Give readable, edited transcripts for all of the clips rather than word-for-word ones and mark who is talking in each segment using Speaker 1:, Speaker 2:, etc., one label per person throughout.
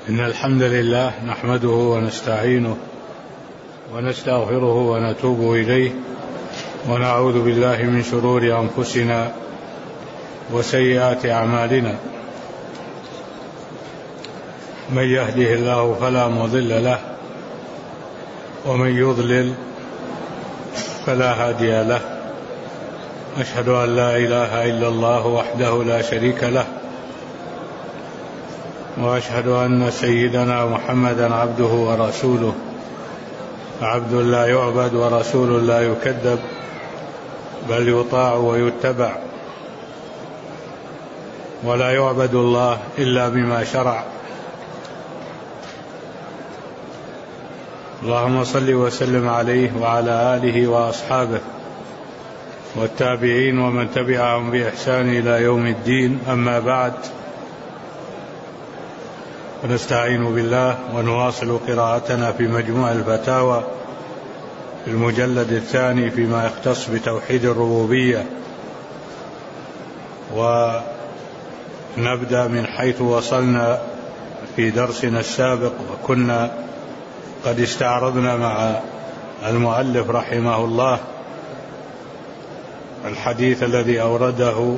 Speaker 1: إن الحمد لله نحمده ونستعينه ونستغفره ونتوب إليه ونعوذ بالله من شرور أنفسنا وسيئات أعمالنا. من يهده الله فلا مضل له ومن يضلل فلا هادي له. أشهد أن لا إله إلا الله وحده لا شريك له، وأشهد أن سيدنا محمدا عبده ورسوله، عبد لا يعبد ورسول لا يكذب، بل يطاع ويتبع، ولا يعبد الله إلا بما شرع. اللهم صل وسلم عليه وعلى آله وأصحابه والتابعين ومن تبعهم بإحسان إلى يوم الدين. أما بعد، ونستعين بالله ونواصل قراءتنا في مجموع الفتاوى في المجلد الثاني فيما يختص بتوحيد الربوبية، ونبدأ من حيث وصلنا في درسنا السابق، وكنا قد استعرضنا مع المؤلف رحمه الله الحديث الذي أورده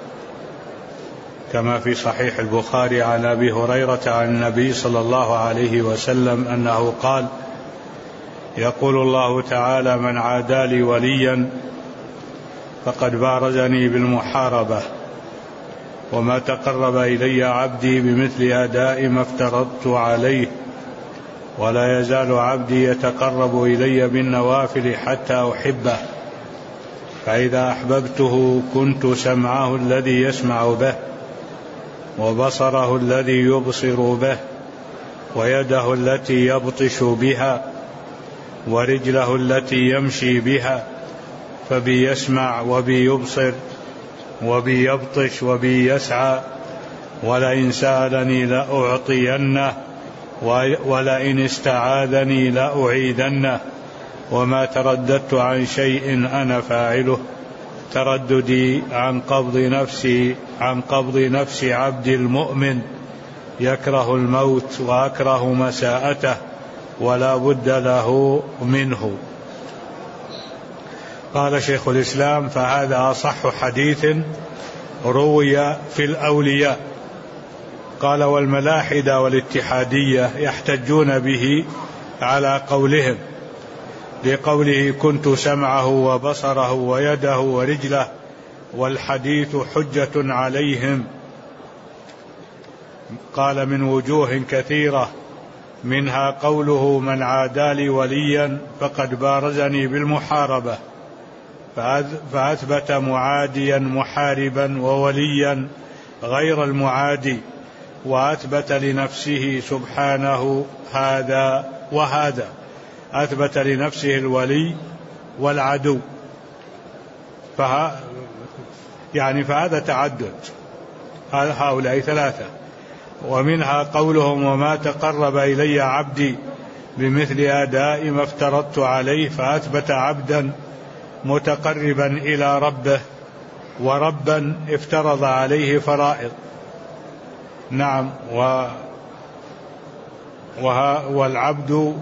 Speaker 1: كما في صحيح البخاري عن أبي هريرة عن النبي صلى الله عليه وسلم أنه قال: يقول الله تعالى: من عادى لي وليا فقد بارزني بالمحاربة، وما تقرب إلي عبدي بمثل أداء ما افترضت عليه، ولا يزال عبدي يتقرب إلي بالنوافل حتى أحبه، فإذا أحببته كنت سمعه الذي يسمع به، وبصره الذي يبصر به، ويده التي يبطش بها، ورجله التي يمشي بها، فبي يسمع وبي يبصر وبي يبطش وبي يسعى، ولئن سألني لأعطينه، ولئن استعاذني لأعيذنه، وما ترددت عن شيء أنا فاعله ترددي عن قبض نفس عبد المؤمن يكره الموت وأكره مساءته ولا بد له منه. قال شيخ الإسلام: فهذا أصح حديث روي في الأولياء. قال: والملاحدة والاتحادية يحتجون به على قولهم، لقوله: كنت سمعه وبصره ويده ورجله، والحديث حجة عليهم. قال: من وجوه كثيرة، منها قوله: من عادى لي وليا فقد بارزني بالمحاربة، فأثبت معاديا محاربا ووليا غير المعادي، وأثبت لنفسه سبحانه هذا وهذا، أثبت لنفسه الولي والعدو، فهذا تعدد، هؤلاء ثلاثة. ومنها قولهم: وما تقرب إلي عبدي بمثل أداء ما افترضت عليه، فأثبت عبدا متقربا إلى ربه، وربا افترض عليه فرائض. نعم، والعبد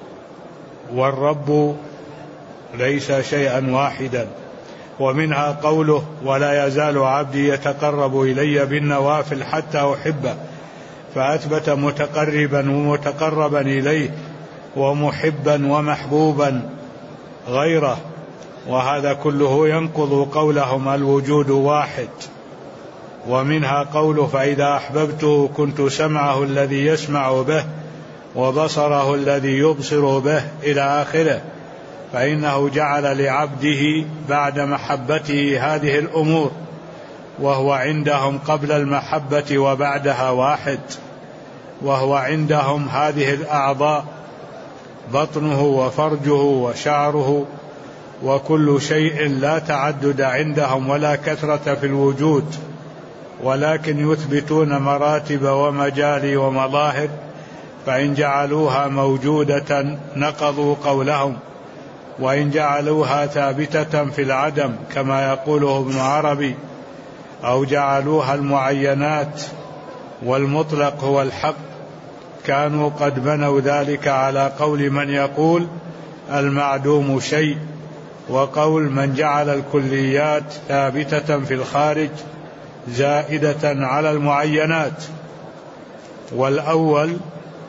Speaker 1: والرب ليس شيئا واحدا. ومنها قوله: ولا يزال عبدي يتقرب إلي بالنوافل حتى أحبه، فأثبت متقربا ومتقربا إليه، ومحبا ومحبوبا غيره، وهذا كله ينقض قولهم الوجود واحد. ومنها قوله: فإذا أحببته كنت سمعه الذي يسمع به، وبصره الذي يبصر به، إلى آخره. فإنه جعل لعبده بعد محبته هذه الأمور، وهو عندهم قبل المحبة وبعدها واحد. وهو عندهم هذه الأعضاء: بطنه وفرجه وشعره، وكل شيء لا تعدد عندهم ولا كثرة في الوجود، ولكن يثبتون مراتب ومجال ومظاهر، فإن جعلوها موجودة نقضوا قولهم، وإن جعلوها ثابتة في العدم كما يقوله ابن عربي، أو جعلوها المعينات والمطلق هو الحق، كانوا قد بنوا ذلك على قول من يقول المعدوم شيء، وقول من جعل الكليات ثابتة في الخارج زائدة على المعينات. والأول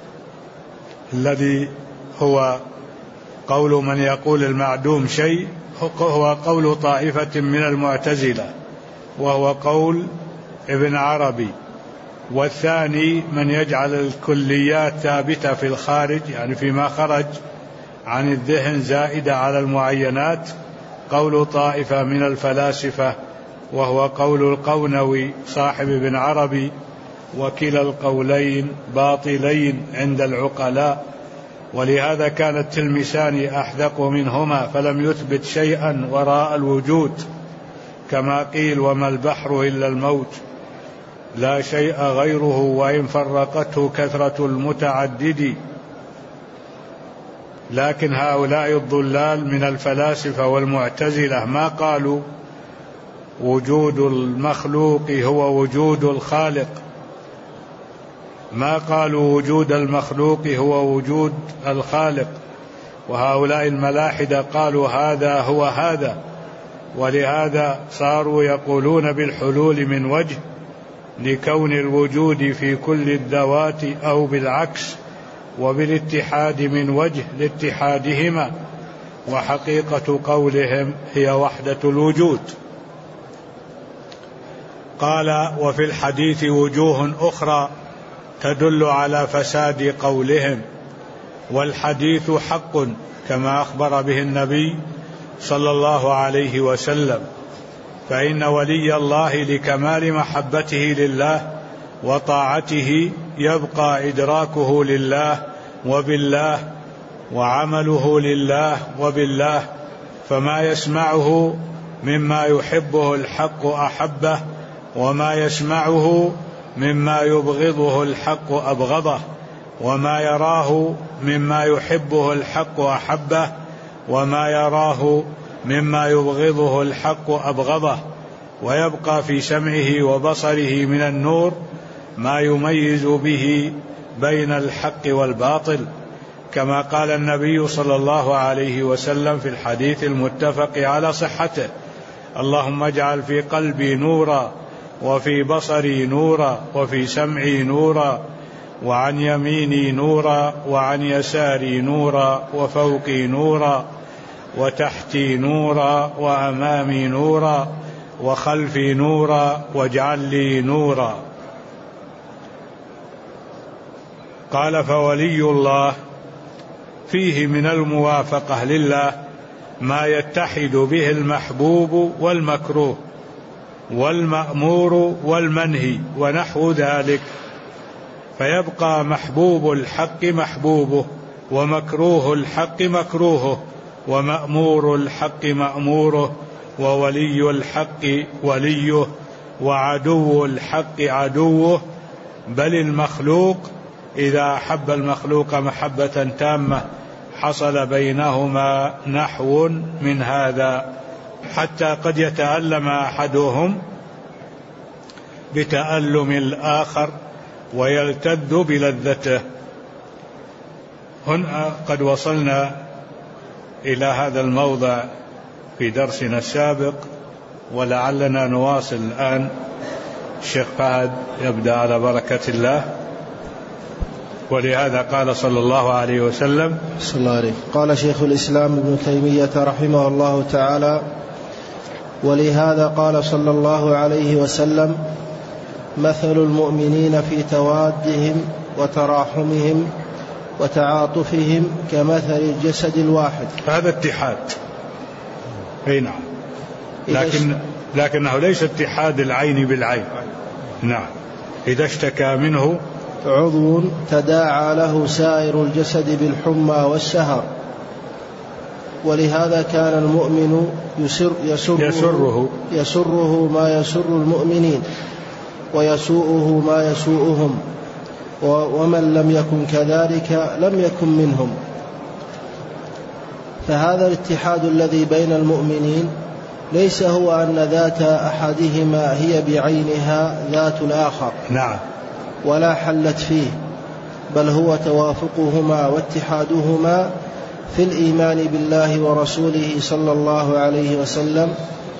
Speaker 1: الذي هو قول من يقول المعدوم شيء هو قول طائفة من المعتزلة، وهو قول ابن عربي. والثاني من يجعل الكليات ثابتة في الخارج، يعني فيما خرج عن الذهن زائدة على المعينات، قول طائفة من الفلاسفة، وهو قول القونوي صاحب ابن عربي. وكلا القولين باطلين عند العقلاء، ولهذا كان التلمساني أحدق منهما فلم يثبت شيئا وراء الوجود، كما قيل وما البحر إلا الموج لا شيء غيره وإن فرقته كثرة المتعدد. لكن هؤلاء الضلال من الفلاسفة والمعتزلة ما قالوا وجود المخلوق هو وجود الخالق، ما قالوا وجود المخلوق هو وجود الخالق. وهؤلاء الملاحدة قالوا هذا هو هذا، ولهذا صاروا يقولون بالحلول من وجه لكون الوجود في كل الذوات، أو بالعكس وبالاتحاد من وجه لاتحادهما، وحقيقة قولهم هي وحدة الوجود. قال وفي الحديث وجوه أخرى تدل على فساد قولهم، والحديث حق كما أخبر به النبي صلى الله عليه وسلم، فإن ولي الله لكمال محبته لله وطاعته يبقى إدراكه لله وبالله وعمله لله وبالله، فما يسمعه مما يحبه الحق أحبه، وما يسمعه مما يبغضه الحق أبغضه، وما يراه مما يحبه الحق أحبه، وما يراه مما يبغضه الحق أبغضه. ويبقى في سمعه وبصره من النور ما يميز به بين الحق والباطل، كما قال النبي صلى الله عليه وسلم في الحديث المتفق على صحته: اللهم اجعل في قلبي نورا، وفي بصري نورا، وفي سمعي نورا، وعن يميني نورا، وعن يساري نورا، وفوقي نورا، وتحتي نورا، وأمامي نورا، وخلفي نورا، واجعل لي نورا. قال فولي الله فيه من الموافقة لله ما يتحد به المحبوب والمكروه والمأمور والمنهي ونحو ذلك، فيبقى محبوب الحق محبوبه، ومكروه الحق مكروهه، ومأمور الحق مأموره، وولي الحق وليه، وعدو الحق عدوه. بل المخلوق إذا أحب المخلوق محبة تامة حصل بينهما نحو من هذا، حتى قد يتألم أحدهم بتألم الآخر ويلتذ بلذته. هنا قد وصلنا إلى هذا الموضع في درسنا السابق، ولعلنا نواصل الآن. الشيخ فهد يبدأ على بركة الله. ولهذا قال صلى الله عليه وسلم
Speaker 2: صلى الله عليه. قال شيخ الإسلام ابن تيمية رحمه الله تعالى: ولهذا قال صلى الله عليه وسلم: مثل المؤمنين في توادهم وتراحمهم وتعاطفهم كمثل الجسد الواحد.
Speaker 1: هذا اتحاد، أي نعم، لكنه ليس اتحاد العين بالعين. نعم، إذا اشتكى منه
Speaker 2: عضو تداعى له سائر الجسد بالحمى والسهر. ولهذا كان المؤمن يسره ما يسر المؤمنين، ويسوءه ما يسوءهم، ومن لم يكن كذلك لم يكن منهم. فهذا الاتحاد الذي بين المؤمنين ليس هو أن ذات أحدهما هي بعينها ذات الآخر،
Speaker 1: نعم،
Speaker 2: ولا حلت فيه، بل هو توافقهما واتحادهما في الإيمان بالله ورسوله صلى الله عليه وسلم،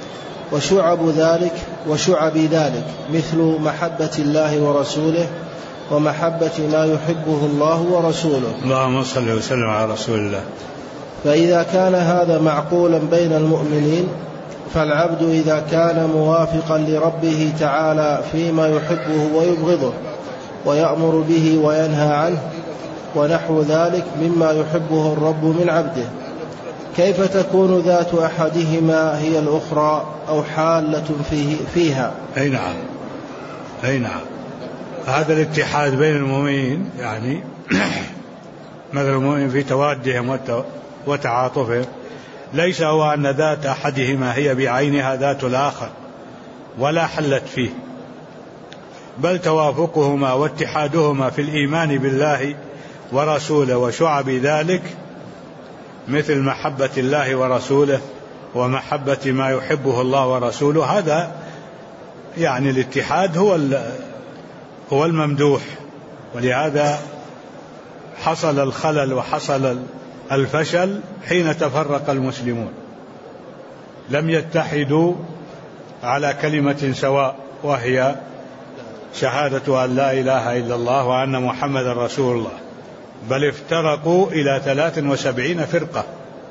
Speaker 2: وشعب ذلك مثل محبة الله ورسوله ومحبة ما يحبه الله ورسوله.
Speaker 1: اللهم صل وسلم على رسول الله.
Speaker 2: فإذا كان هذا معقولا بين المؤمنين، فالعبد إذا كان موافقا لربه تعالى فيما يحبه ويبغضه ويأمر به وينهى عنه ونحو ذلك مما يحبه الرب من عبده، كيف تكون ذات أحدهما هي الأخرى أو حالة فيها؟
Speaker 1: أي نعم. هذا الاتحاد بين المؤمنين يعني مثل المؤمن في توادهم وتعاطفهم ليس هو أن ذات أحدهما هي بعينها ذات الآخر ولا حلت فيه، بل توافقهما واتحادهما في الإيمان بالله ورسوله وشعب ذلك مثل محبة الله ورسوله ومحبة ما يحبه الله ورسوله. هذا يعني الاتحاد هو الممدوح، ولهذا حصل الخلل وحصل الفشل حين تفرق المسلمون، لم يتحدوا على كلمة سواء وهي شهادة أن لا إله إلا الله وأن محمد رسول الله، بل افترقوا إلى 73 فرقة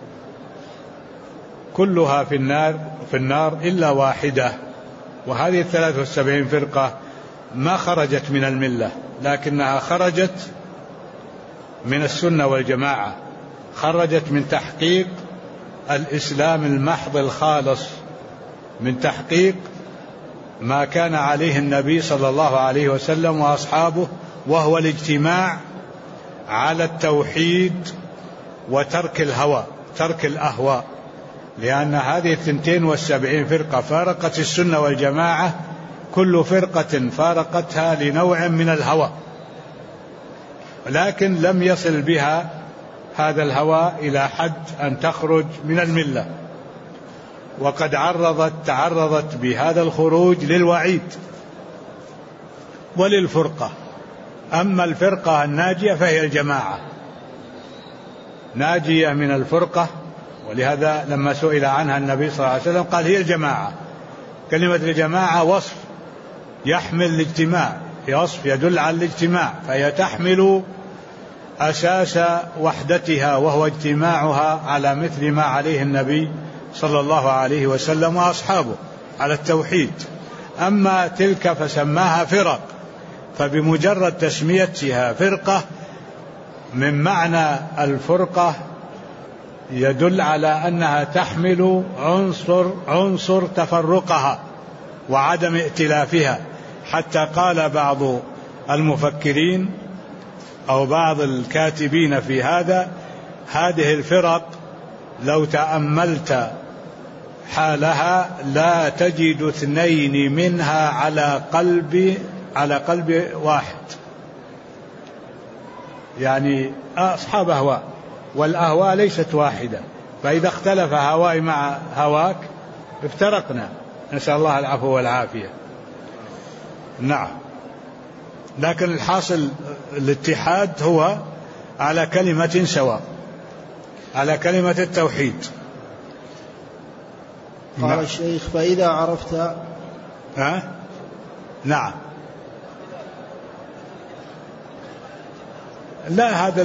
Speaker 1: كلها في النار إلا واحدة. وهذه 73 فرقة ما خرجت من الملة، لكنها خرجت من السنة والجماعة، خرجت من تحقيق الإسلام المحض الخالص، من تحقيق ما كان عليه النبي صلى الله عليه وسلم وأصحابه، وهو الاجتماع على التوحيد وترك الهوى، ترك الأهواء، لأن هذه 72 فرقة فارقت السنة والجماعة، كل فرقة فارقتها لنوع من الهوى، لكن لم يصل بها هذا الهوى إلى حد أن تخرج من الملة، وقد تعرضت بهذا الخروج للوعيد وللفرقة. أما الفرقة الناجية فهي الجماعة، ناجية من الفرقة، ولهذا لما سئل عنها النبي صلى الله عليه وسلم قال هي الجماعة. كلمة الجماعة وصف يحمل الاجتماع، وصف يدل على الاجتماع، فهي تحمل أساس وحدتها وهو اجتماعها على مثل ما عليه النبي صلى الله عليه وسلم وأصحابه على التوحيد. أما تلك فسماها فرق، فبمجرد تسميتها فرقة من معنى الفرقة يدل على أنها تحمل عنصر تفرقها وعدم ائتلافها، حتى قال بعض المفكرين أو بعض الكاتبين في هذه الفرق لو تأملت حالها لا تجد 2 منها على قلب واحد، يعني أصحاب أهواء، والأهواء ليست واحدة، فإذا اختلف هواي مع هواك افترقنا، نسأل الله العفو والعافية. نعم، لكن الحاصل الاتحاد هو على كلمة سواء، على كلمة التوحيد.
Speaker 2: قال الشيخ فإذا عرفت
Speaker 1: نعم. لا، هذا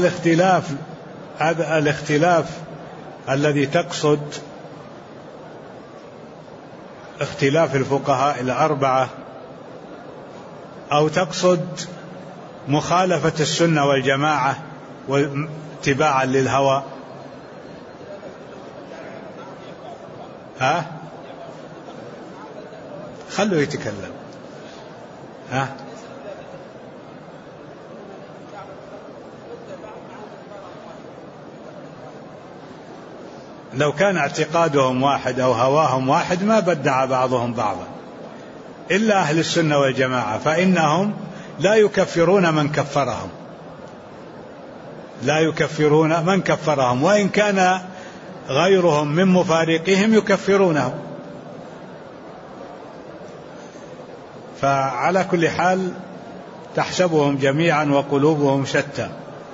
Speaker 1: الاختلاف الذي تقصد اختلاف الفقهاء ال4، أو تقصد مخالفة السنة والجماعة واتباعا للهوى؟ خلوا يتكلم. لو كان اعتقادهم واحد أو هواهم واحد ما بدع بعضهم بعضا، إلا أهل السنة والجماعة، فإنهم لا يكفرون من كفرهم، وإن كان غيرهم من مفارقهم يكفرونه. فعلى كل حال تحسبهم جميعا وقلوبهم شتى.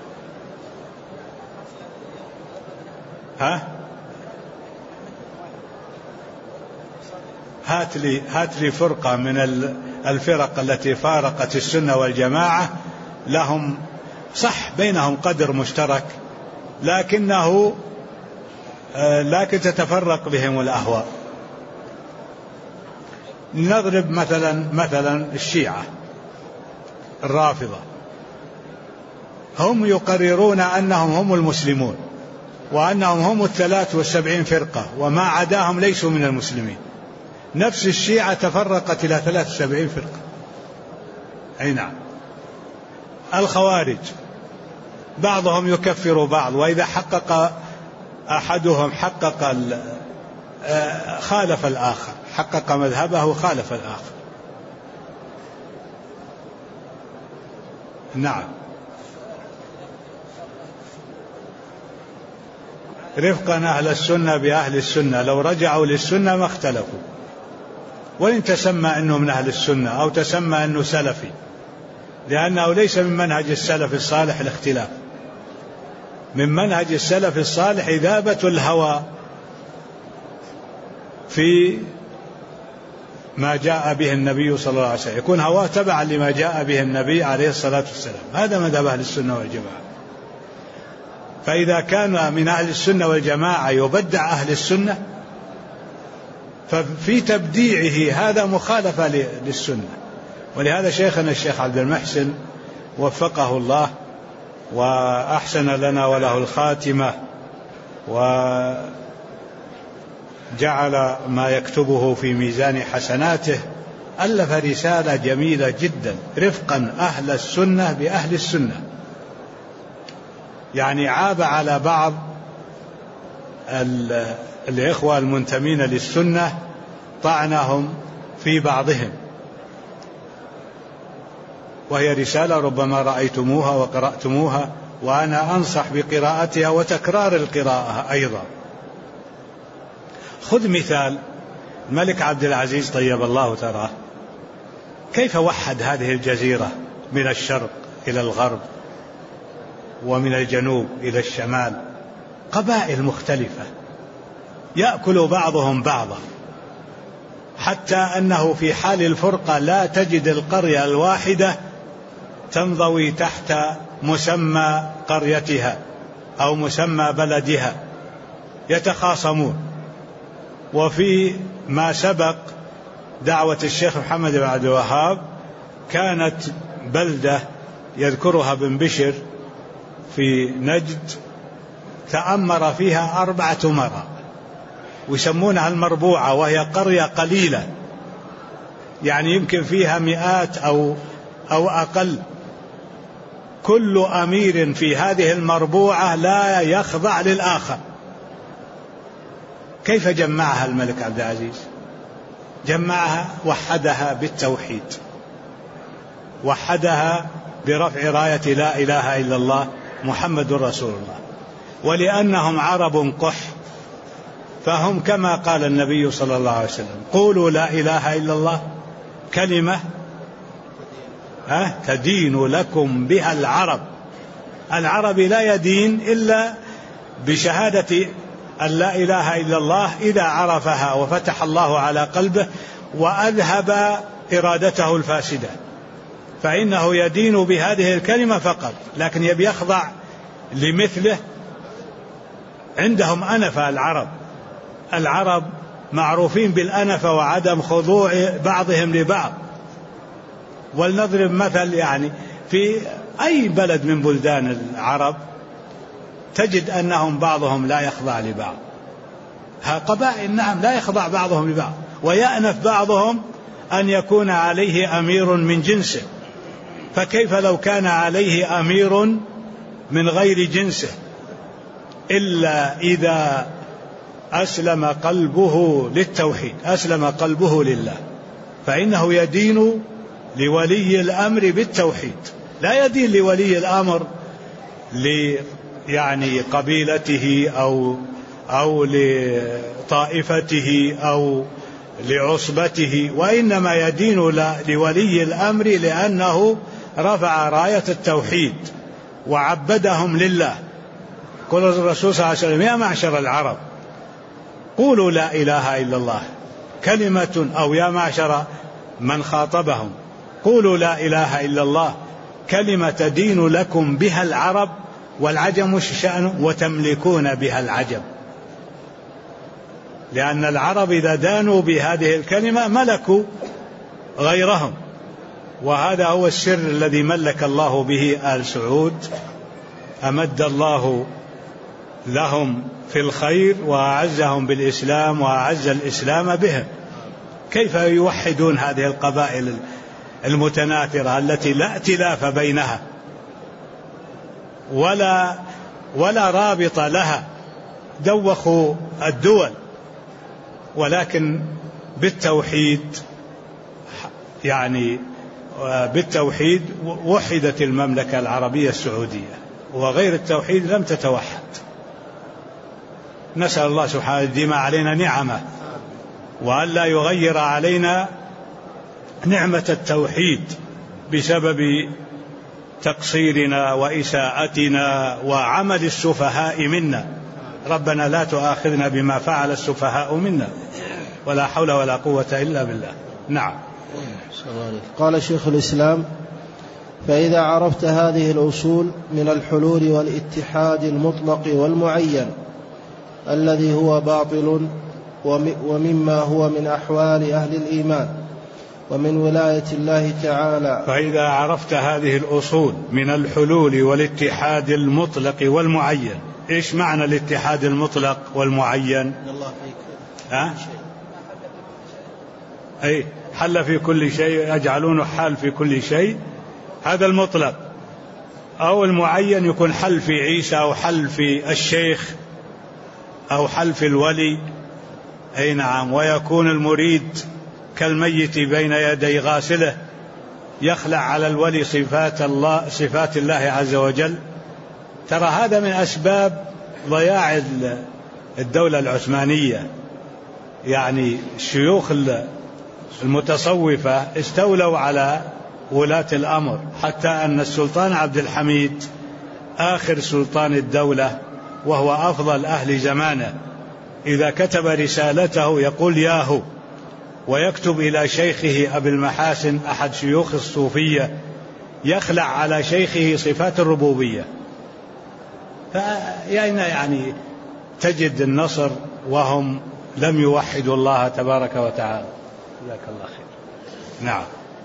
Speaker 1: هات لي فرقة من الفرق التي فارقت السنة والجماعة لهم صح بينهم قدر مشترك، لكن تتفرق بهم الأهواء. نضرب مثلا الشيعة الرافضة، هم يقررون أنهم هم المسلمون وأنهم هم 73 فرقة وما عداهم ليسوا من المسلمين. نفس الشيعة تفرقت إلى 73 فرقة. أي نعم. الخوارج بعضهم يكفر بعض، وإذا حقق أحدهم خالف الآخر، حقق مذهبه خالف الآخر. نعم. رفقا أهل السنة بأهل السنة، لو رجعوا للسنة ما اختلفوا، وإن تسمى أنه من أهل السنة أو تسمى أنه سلفي، لأنه ليس من منهج السلف الصالح الاختلاف. من منهج السلف الصالح إذابة الهوى في ما جاء به النبي صلى الله عليه وسلم، يكون هواه تبعا لما جاء به النبي عليه الصلاة والسلام. هذا مذهب أهل السنة والجماعة. فإذا كان من أهل السنة والجماعة يبدع أهل السنة، ففي تبديعه هذا مخالفة للسنة. ولهذا شيخنا الشيخ عبد المحسن وفقه الله وأحسن لنا وله الخاتمة، وجعل ما يكتبه في ميزان حسناته، ألف رسالة جميلة جدا، رفقا أهل السنة بأهل السنة. يعني عاب على بعض الإخوة المنتمين للسنة طعنهم في بعضهم، وهي رسالة ربما رأيتموها وقرأتموها، وأنا أنصح بقراءتها وتكرار القراءة أيضا. خذ مثال الملك عبد العزيز طيب الله ثراه، كيف وحد هذه الجزيرة من الشرق إلى الغرب ومن الجنوب إلى الشمال، قبائل مختلفة يأكل بعضهم بعضا، حتى أنه في حال الفرقة لا تجد القرية الواحدة تنضوي تحت مسمى قريتها أو مسمى بلدها، يتخاصمون. وفي ما سبق دعوة الشيخ محمد بن عبد الوهاب كانت بلدة يذكرها بن بشر في نجد تأمر فيها 4 أمراء ويسمونها المربوعة، وهي قرية قليلة، يعني يمكن فيها 100 أو أقل. كل أمير في هذه المربوعة لا يخضع للآخر. كيف جمعها الملك عبد العزيز؟ جمعها، وحدها بالتوحيد، وحدها برفع راية لا إله إلا الله محمد رسول الله. ولأنهم عرب قح، فهم كما قال النبي صلى الله عليه وسلم: قولوا لا إله إلا الله كلمة تدين لكم بها العرب. العرب لا يدين إلا بشهادة أن لا إله إلا الله إذا عرفها وفتح الله على قلبه وأذهب إرادته الفاسدة، فإنه يدين بهذه الكلمة فقط. لكن يبي يخضع لمثله، عندهم أنفة. العرب معروفين بالأنفة وعدم خضوع بعضهم لبعض. ولنضرب مثل، يعني في أي بلد من بلدان العرب تجد أنهم بعضهم لا يخضع لبعض. قبائل نعم لا يخضع بعضهم لبعض، ويأنف بعضهم أن يكون عليه أمير من جنسه، فكيف لو كان عليه أمير من غير جنسه؟ إلا إذا أسلم قلبه للتوحيد، أسلم قلبه لله، فإنه يدين لولي الأمر بالتوحيد، لا يدين لولي الأمر يعني قبيلته أو لطائفته أو لعصبته، وإنما يدين لولي الأمر لأنه رفع راية التوحيد وعبدهم لله. قال الرسول صلى الله عليه وسلم: يا معشر العرب قولوا لا إله إلا الله كلمة، أو يا معشر من خاطبهم قولوا لا إله إلا الله كلمة تدين لكم بها العرب والعجم شأن وتملكون بها العجم. لأن العرب إذا دانوا بهذه الكلمة ملكوا غيرهم، وهذا هو السر الذي ملك الله به آل سعود. أمد الله لهم في الخير وأعزهم بالإسلام وأعز الإسلام بهم. كيف يوحدون هذه القبائل المتناثرة التي لا ائتلاف بينها ولا رابط لها؟ دوخوا الدول، ولكن بالتوحيد بالتوحيد وحدت المملكة العربية السعودية، وغير التوحيد لم تتوحد. نسأل الله سبحانه يديم علينا نعمه، وأن لا يغير علينا نعمة التوحيد بسبب تقصيرنا وإساءتنا وعمل السفهاء منا. ربنا لا تؤاخذنا بما فعل السفهاء منا، ولا حول ولا قوة إلا بالله. نعم.
Speaker 2: قال شيخ الإسلام: فإذا عرفت هذه الأصول من الحلول والاتحاد المطلق والمعين الذي هو باطل ومما هو من أحوال أهل الإيمان ومن ولاية الله تعالى.
Speaker 1: فإذا عرفت هذه الأصول من الحلول والاتحاد المطلق والمعين. إيش معنى الاتحاد المطلق والمعين؟
Speaker 2: الله فيك.
Speaker 1: أي حل في كل شيء، يجعلونه حال في كل شيء، هذا المطلق. أو المعين يكون حل في عيسى، أو حل في الشيخ، أو حل في الولي. أي نعم. ويكون المريد كالميت بين يدي غاسله، يخلع على الولي صفات الله عز وجل. ترى هذا من أسباب ضياع الدولة العثمانية. يعني الشيوخ المتصوفة استولوا على ولاة الأمر، حتى أن السلطان عبد الحميد آخر سلطان الدولة وهو أفضل أهل زمانه، إذا كتب رسالته يقول ياهو، ويكتب إلى شيخه أبي المحاسن أحد شيوخ الصوفية، يخلع على شيخه صفات الربوبية. يعني تجد النصر وهم لم يوحدوا الله تبارك وتعالى. جزاك الله خير. نعم.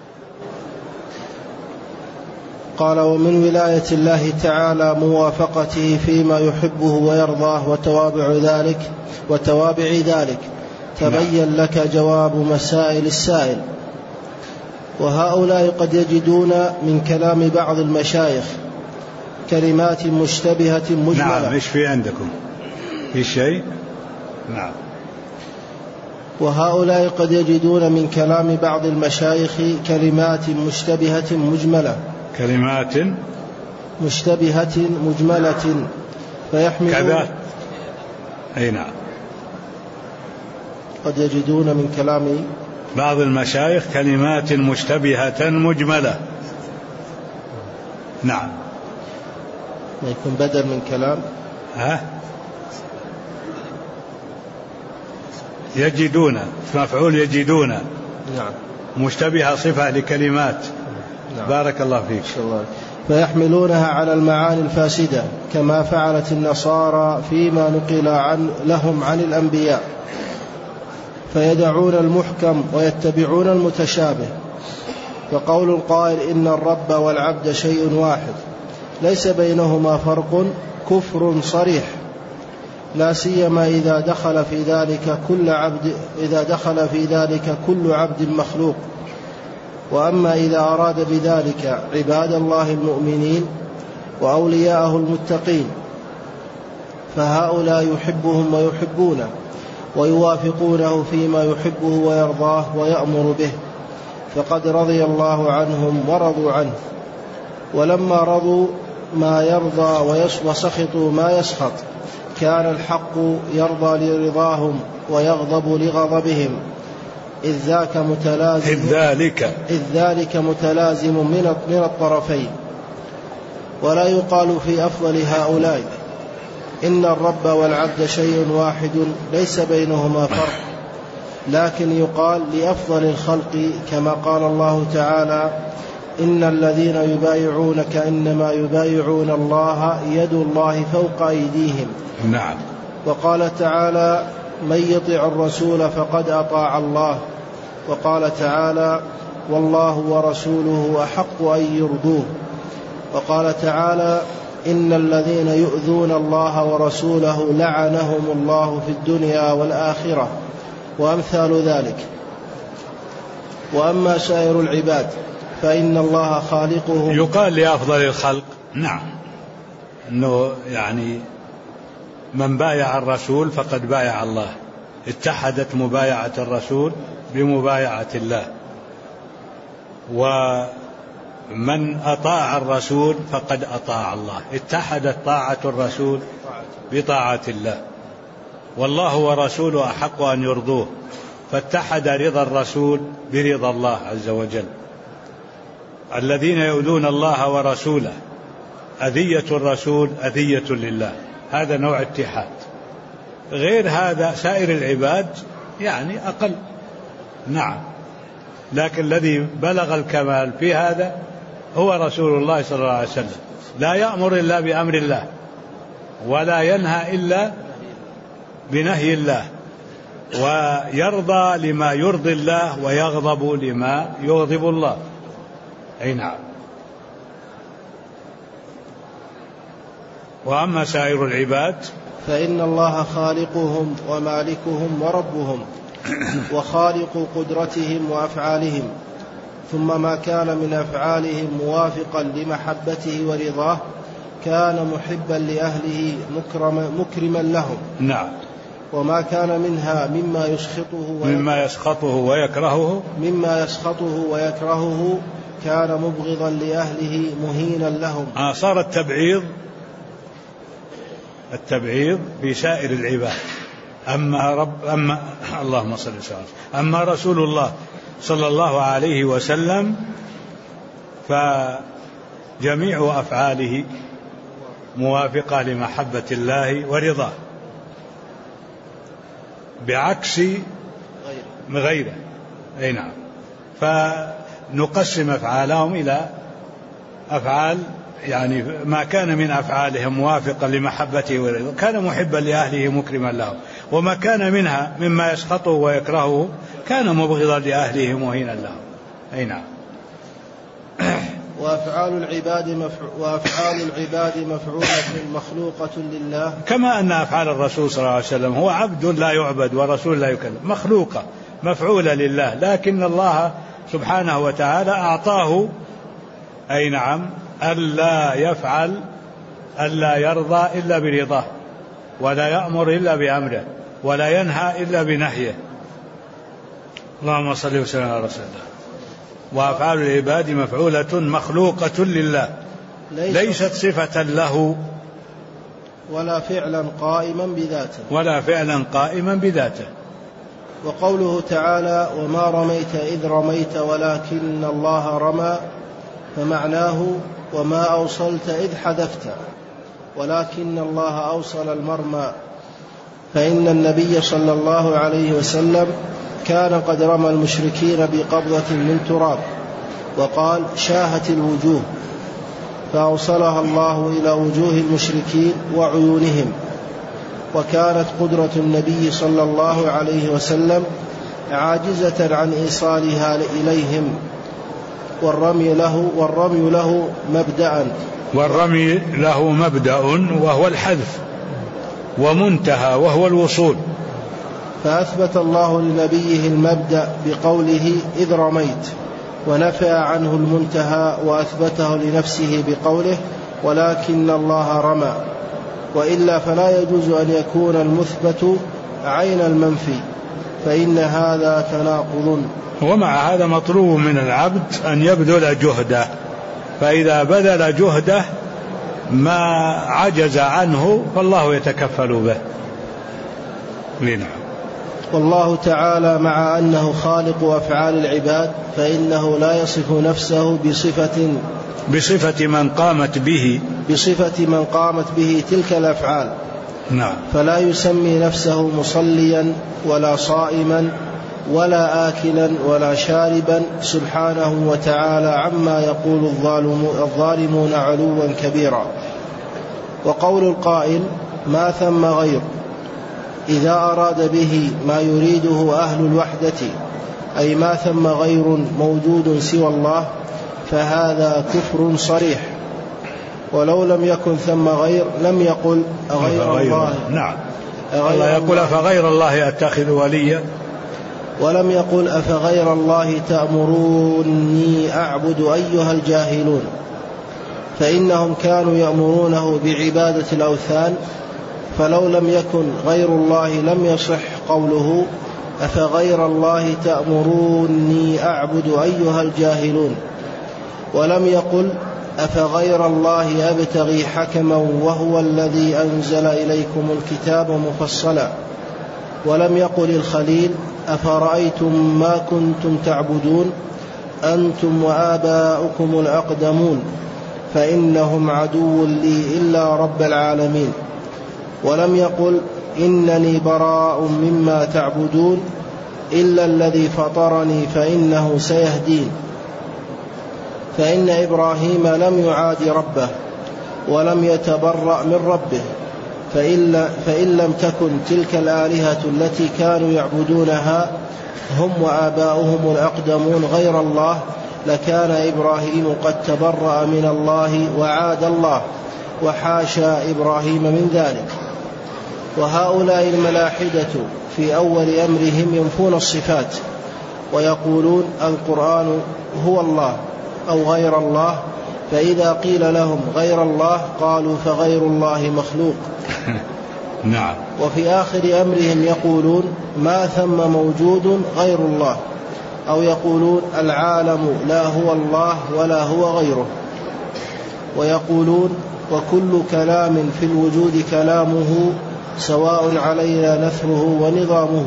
Speaker 2: قال: ومن ولاية الله تعالى موافقته فيما يحبه ويرضاه وتوابع ذلك. تبين لك جواب مسائل السائل. وهؤلاء قد يجدون من كلام بعض المشايخ كلمات مشتبهة مجملة.
Speaker 1: نعم. إيش في عندكم؟ في شيء؟ نعم.
Speaker 2: وهؤلاء قد يجدون من كلام بعض المشايخ كلمات مشتبهة مجملة.
Speaker 1: كلمات
Speaker 2: مشتبهة مجملة فيحملون
Speaker 1: كذا. أي نعم.
Speaker 2: قد يجدون من كلام
Speaker 1: بعض المشايخ كلمات مشتبهة مجملة. نعم.
Speaker 2: يكون بدل من كلام.
Speaker 1: يجدون مفعول يجدون.
Speaker 2: نعم.
Speaker 1: مشتبهة صفة لكلمات.
Speaker 2: نعم.
Speaker 1: بارك الله فيك.
Speaker 2: فيحملونها على المعاني الفاسدة كما فعلت النصارى فيما نقل لهم عن الأنبياء، فيدعون المحكم ويتبعون المتشابه. فقول القائل إن الرب والعبد شيء واحد ليس بينهما فرق كفر صريح، لا سيما إذا دخل في ذلك كل عبد مخلوق. وأما إذا أراد بذلك عباد الله المؤمنين وأولياءه المتقين فهؤلاء يحبهم ويحبونه ويوافقونه فيما يحبه ويرضاه ويأمر به، فقد رضي الله عنهم ورضوا عنه. ولما رضوا ما يرضى وسخطوا ما يسخط كان الحق يرضى لرضاهم ويغضب لغضبهم، إذ ذلك متلازم من الطرفين. ولا يقال في أفضل هؤلاء إن الرب والعبد شيء واحد ليس بينهما فرق، لكن يقال لأفضل الخلق كما قال الله تعالى: إن الذين يبايعونك إنما يبايعون الله يد الله فوق أيديهم.
Speaker 1: نعم.
Speaker 2: وقال تعالى: من يطع الرسول فقد أطاع الله. وقال تعالى: والله ورسوله أحق أن يرضوه. وقال تعالى: إن الذين يؤذون الله ورسوله لعنهم الله في الدنيا والآخرة، وأمثال ذلك. وأما سائر العباد فإن الله خالقهم.
Speaker 1: يقال لأفضل الخلق. نعم، أنه يعني من بايع الرسول فقد بايع الله، اتحدت مبايعة الرسول بمبايعة الله. ومن أطاع الرسول فقد أطاع الله، اتحدت طاعة الرسول بطاعة الله. والله ورسوله أحق أن يرضوه، فاتحد رضا الرسول برضا الله عز وجل. الذين يؤذون الله ورسوله، أذية الرسول أذية لله، هذا نوع اتحاد. غير هذا سائر العباد يعني أقل. نعم، لكن الذي بلغ الكمال في هذا هو رسول الله صلى الله عليه وسلم، لا يأمر إلا بأمر الله، ولا ينهى إلا بنهي الله، ويرضى لما يرضي الله ويغضب لما يغضب الله. أي نعم. وأما سائر العباد
Speaker 2: فإن الله خالقهم ومالكهم وربهم، وخالق قدرتهم وأفعالهم، ثم ما كان من أفعالهم موافقا لمحبته ورضاه كان محبا لأهله مكرما لهم.
Speaker 1: نعم.
Speaker 2: وما كان منها مما يسخطه ويكرهه كان مبغضا لأهله مهينا لهم.
Speaker 1: صار التبعيض في سائر العباد. اللهم صل وسلم. أما رسول الله صلى الله عليه وسلم فجميع أفعاله موافقة لمحبة الله ورضاه، بعكس غيره. أي نعم. فنقسم أفعالهم إلى أفعال يعني ما كان من أفعالهم موافقا لمحبته ورضاه كان محبا لأهله مكرما له، وما كان منها مما يسخطه ويكرهه كان مبغضا لأهله مهينا له. أي نعم.
Speaker 2: وأفعال العباد مفعولة مخلوقة لله،
Speaker 1: كما أن أفعال الرسول صلى الله عليه وسلم هو عبد لا يعبد ورسول لا يكلم، مخلوقة مفعولة لله، لكن الله سبحانه وتعالى أعطاه أي نعم ألا يرضى إلا برضاه، ولا يأمر إلا بأمره، ولا ينهى إلا بنهيه. اللهم صل وسلم على رسول الله. وأفعال العباد مفعولة مخلوقة لله، ليست صفة له
Speaker 2: ولا فعلا قائما بذاته. وقوله تعالى: وما رميت إذ رميت ولكن الله رمى، فمعناه: وما أوصلت إذ حدثت ولكن الله أوصل المرمى. فإن النبي صلى الله عليه وسلم كان قد رمى المشركين بقبضة من تراب، وقال: شاهت الوجوه، فأوصلها الله إلى وجوه المشركين وعيونهم. وكانت قدرة النبي صلى الله عليه وسلم عاجزة عن إيصالها إليهم، والرمي له مبدأ
Speaker 1: وهو الحذف، ومنتهى وهو الوصول.
Speaker 2: فأثبت الله لنبيه المبدأ بقوله: إذ رميت، ونفى عنه المنتهى وأثبته لنفسه بقوله: ولكن الله رمى. وإلا فلا يجوز أن يكون المثبت عين المنفي، فإن هذا تناقض.
Speaker 1: ومع هذا مطلوب من العبد أن يبذل جهده، فإذا بذل جهده ما عجز عنه فالله يتكفل به. نعم.
Speaker 2: والله تعالى مع أنه خالق أفعال العباد فإنه لا يصف نفسه بصفة من قامت به تلك الأفعال.
Speaker 1: نعم.
Speaker 2: فلا يسمي نفسه مصليا ولا صائما ولا آكلا ولا شاربا سبحانه وتعالى عما يقول الظالمون علوا كبيرا. وقول القائل ما ثم غير إذا أراد به ما يريده أهل الوحدة أي ما ثم غير موجود سوى الله فهذا كفر صريح. ولو لم يكن ثم غير لم يقل أغير الله.
Speaker 1: نعم. الله يقول أفغير الله أتخذ وليا،
Speaker 2: ولم يقل أفغير الله تأمروني أعبد أيها الجاهلون، فإنهم كانوا يأمرونه بعبادة الأوثان، فلو لم يكن غير الله لم يصح قوله أفغير الله تأمروني أعبد أيها الجاهلون. ولم يقل أفغير الله أبتغي حكما وهو الذي أنزل إليكم الكتاب مفصلا. ولم يقل الخليل أفرأيتم ما كنتم تعبدون أنتم وآباؤكم الأقدمون فإنهم عدو لي إلا رب العالمين. ولم يقل إنني براء مما تعبدون إلا الذي فطرني فإنه سيهدين. فإن إبراهيم لم يعاد ربه ولم يتبرأ من ربه، فإن لم تكن تلك الآلهة التي كانوا يعبدونها هم وآباؤهم الأقدمون غير الله لكان إبراهيم قد تبرأ من الله وعاد الله، وحاشا إبراهيم من ذلك. وهؤلاء الملاحدة في أول أمرهم ينفون الصفات ويقولون القرآن هو الله أو غير الله، فإذا قيل لهم غير الله قالوا فغير الله مخلوق.
Speaker 1: نعم.
Speaker 2: وفي آخر أمرهم يقولون ما ثم موجود غير الله، أو يقولون العالم لا هو الله ولا هو غيره. ويقولون وكل كلام في الوجود كلامه سواء علينا نثره ونظامه.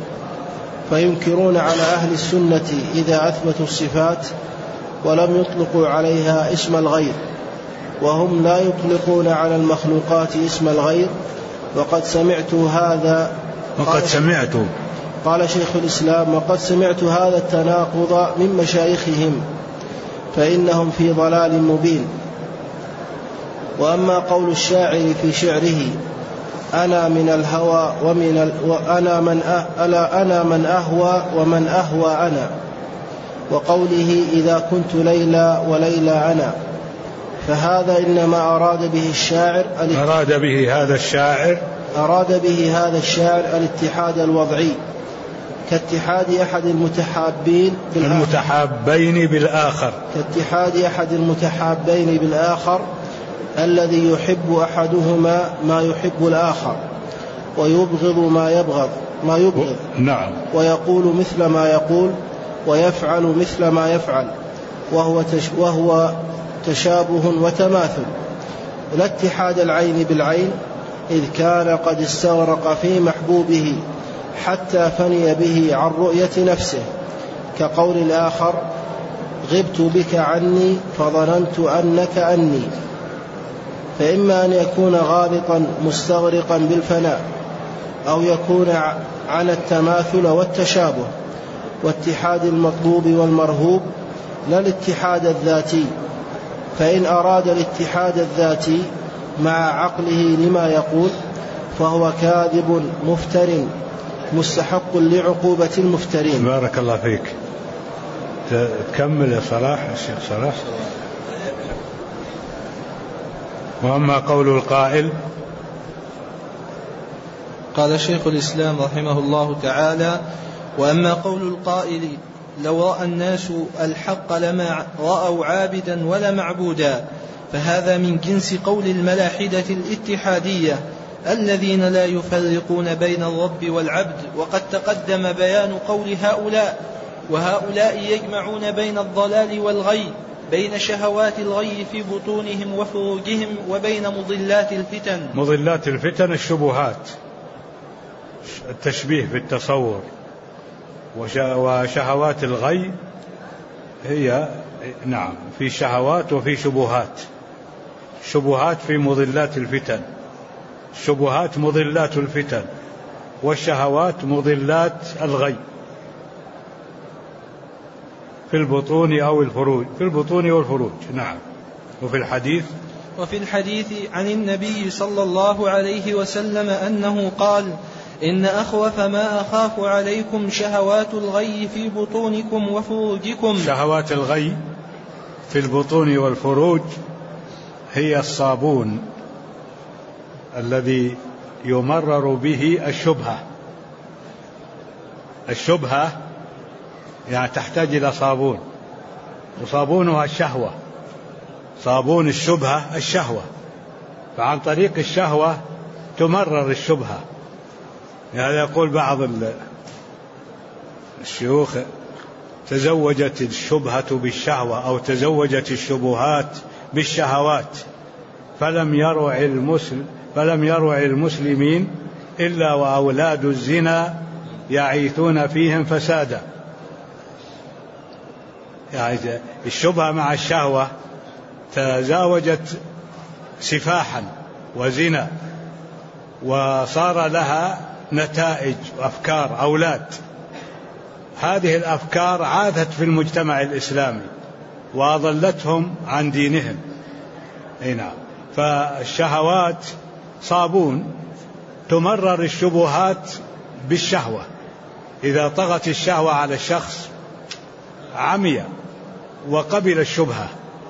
Speaker 2: فينكرون على أهل السنة إذا أثبتوا الصفات ولم يطلقوا عليها اسم الغير، وهم لا يطلقون على المخلوقات اسم الغير. وقد سمعت هذا قال شيخ الإسلام وقد سمعت هذا التناقض من مشايخهم فإنهم في ضلال مبين. وأما قول الشاعر في شعره أنا من الهوى أنا من أهوى ومن أهوى أنا، وقوله إذا كنت ليلى وليلى أنا، فهذا إنما أراد به هذا الشاعر الاتحاد الوضعي كاتحاد أحد المتحابين بالآخر الذي يحب أحدهما ما يحب الآخر ويبغض ما يبغض
Speaker 1: نعم.
Speaker 2: ويقول مثل ما يقول ويفعل مثل ما يفعل، وهو تشابه وتماثل، لا اتحاد العين بالعين، إذ كان قد استغرق في محبوبه حتى فني به عن رؤية نفسه، كقول الآخر غبت بك عني فظننت أنك أني. فإما أن يكون غالطا مستغرقا بالفناء، أو يكون عن التماثل والتشابه واتحاد المطلوب والمرهوب لا الاتحاد الذاتي. فإن أراد الاتحاد الذاتي مع عقله لما يقول فهو كاذب مفتر مستحق لعقوبة المفترين.
Speaker 1: بارك الله فيك. تكمل يا صلاح الشيخ صلاح. وأما قول القائل
Speaker 3: قال شيخ الإسلام رحمه الله تعالى وأما قول القائل لو رأى الناس الحق لما رأوا عابدا ولا معبودا، فهذا من جنس قول الملاحدة الاتحادية الذين لا يفرقون بين الرب والعبد. وقد تقدم بيان قول هؤلاء، وهؤلاء يجمعون بين الضلال والغي، بين شهوات الغي في بطونهم وفروجهم، وبين مضلات الفتن
Speaker 1: الشبهات التشبيه في التصور. وشهوات الغي هي نعم في شهوات وفي شبهات. شبهات في مضلات الفتن، الشبهات مضلات الفتن، والشهوات مضلات الغي في البطون أو الفروج، في البطون والفروج. نعم. وفي الحديث
Speaker 3: عن النبي صلى الله عليه وسلم أنه قال: إن أخوف ما أخاف عليكم شهوات الغي في بطونكم وفروجكم.
Speaker 1: شهوات الغي في البطون والفروج هي الصابون الذي يمرر به الشبهة يعني تحتاج إلى صابون، وصابونها الشهوة. صابون الشبهة الشهوة، فعن طريق الشهوة تمرر الشبهة. هذا يقول بعض الشيوخ: تزوجت الشبهة بالشهوة، أو تزوجت الشبهات بالشهوات، فلم يروع المسلمين إلا وأولاد الزنا يعيثون فيهم فسادا. يعني الشبهة مع الشهوة تزاوجت سفاحا وزنا، وصار لها نتائج وأفكار أولاد. هذه الأفكار عاثت في المجتمع الإسلامي وأضلتهم عن دينهم. نعم. فالشهوات صابون تمرر الشبهات بالشهوة. إذا طغت الشهوة على الشخص عمي وقبل الشبهة.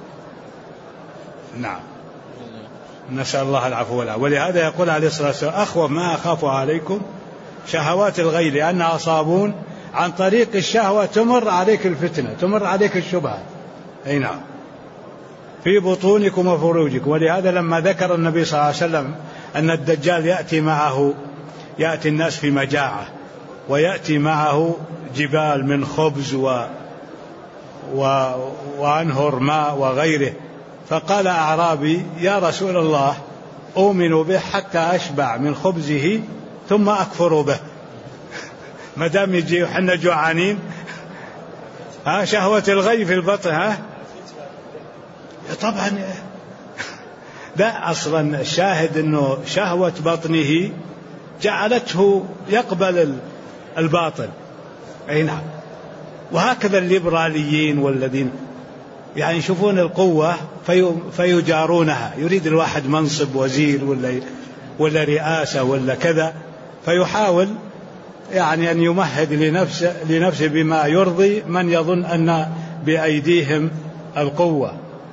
Speaker 1: نعم. نسأل الله العفو والعافية. ولهذا يقول عليه الصلاة والسلام: أخوف ما أخاف عليكم شهوات الغي، لأنها صابون عن طريق الشهوة تمر عليك الفتنة، تمر عليك الشبهة. أي نعم. في بطونكم وفروجكم. ولهذا لما ذكر النبي صلى الله عليه وسلم أن الدجال يأتي الناس في مجاعة، ويأتي معه جبال من خبز وأنهر ماء وغيره، فقال أعرابي: يا رسول الله، أؤمن به حتى أشبع من خبزه ثم أكفر به. ما دام يجي وحنا جوعانين. شهوة الغي في البطن. طبعا لا، أصلا الشاهد أنه شهوة بطنه جعلته يقبل الباطل. أي نعم. وهكذا الليبراليين والذين يعني يشوفون القوة فيجارونها. يريد الواحد منصب وزير ولا رئاسة ولا كذا، فيحاول يعني أن يمهد لنفسه بما يرضي من يظن أن بأيديهم القوة.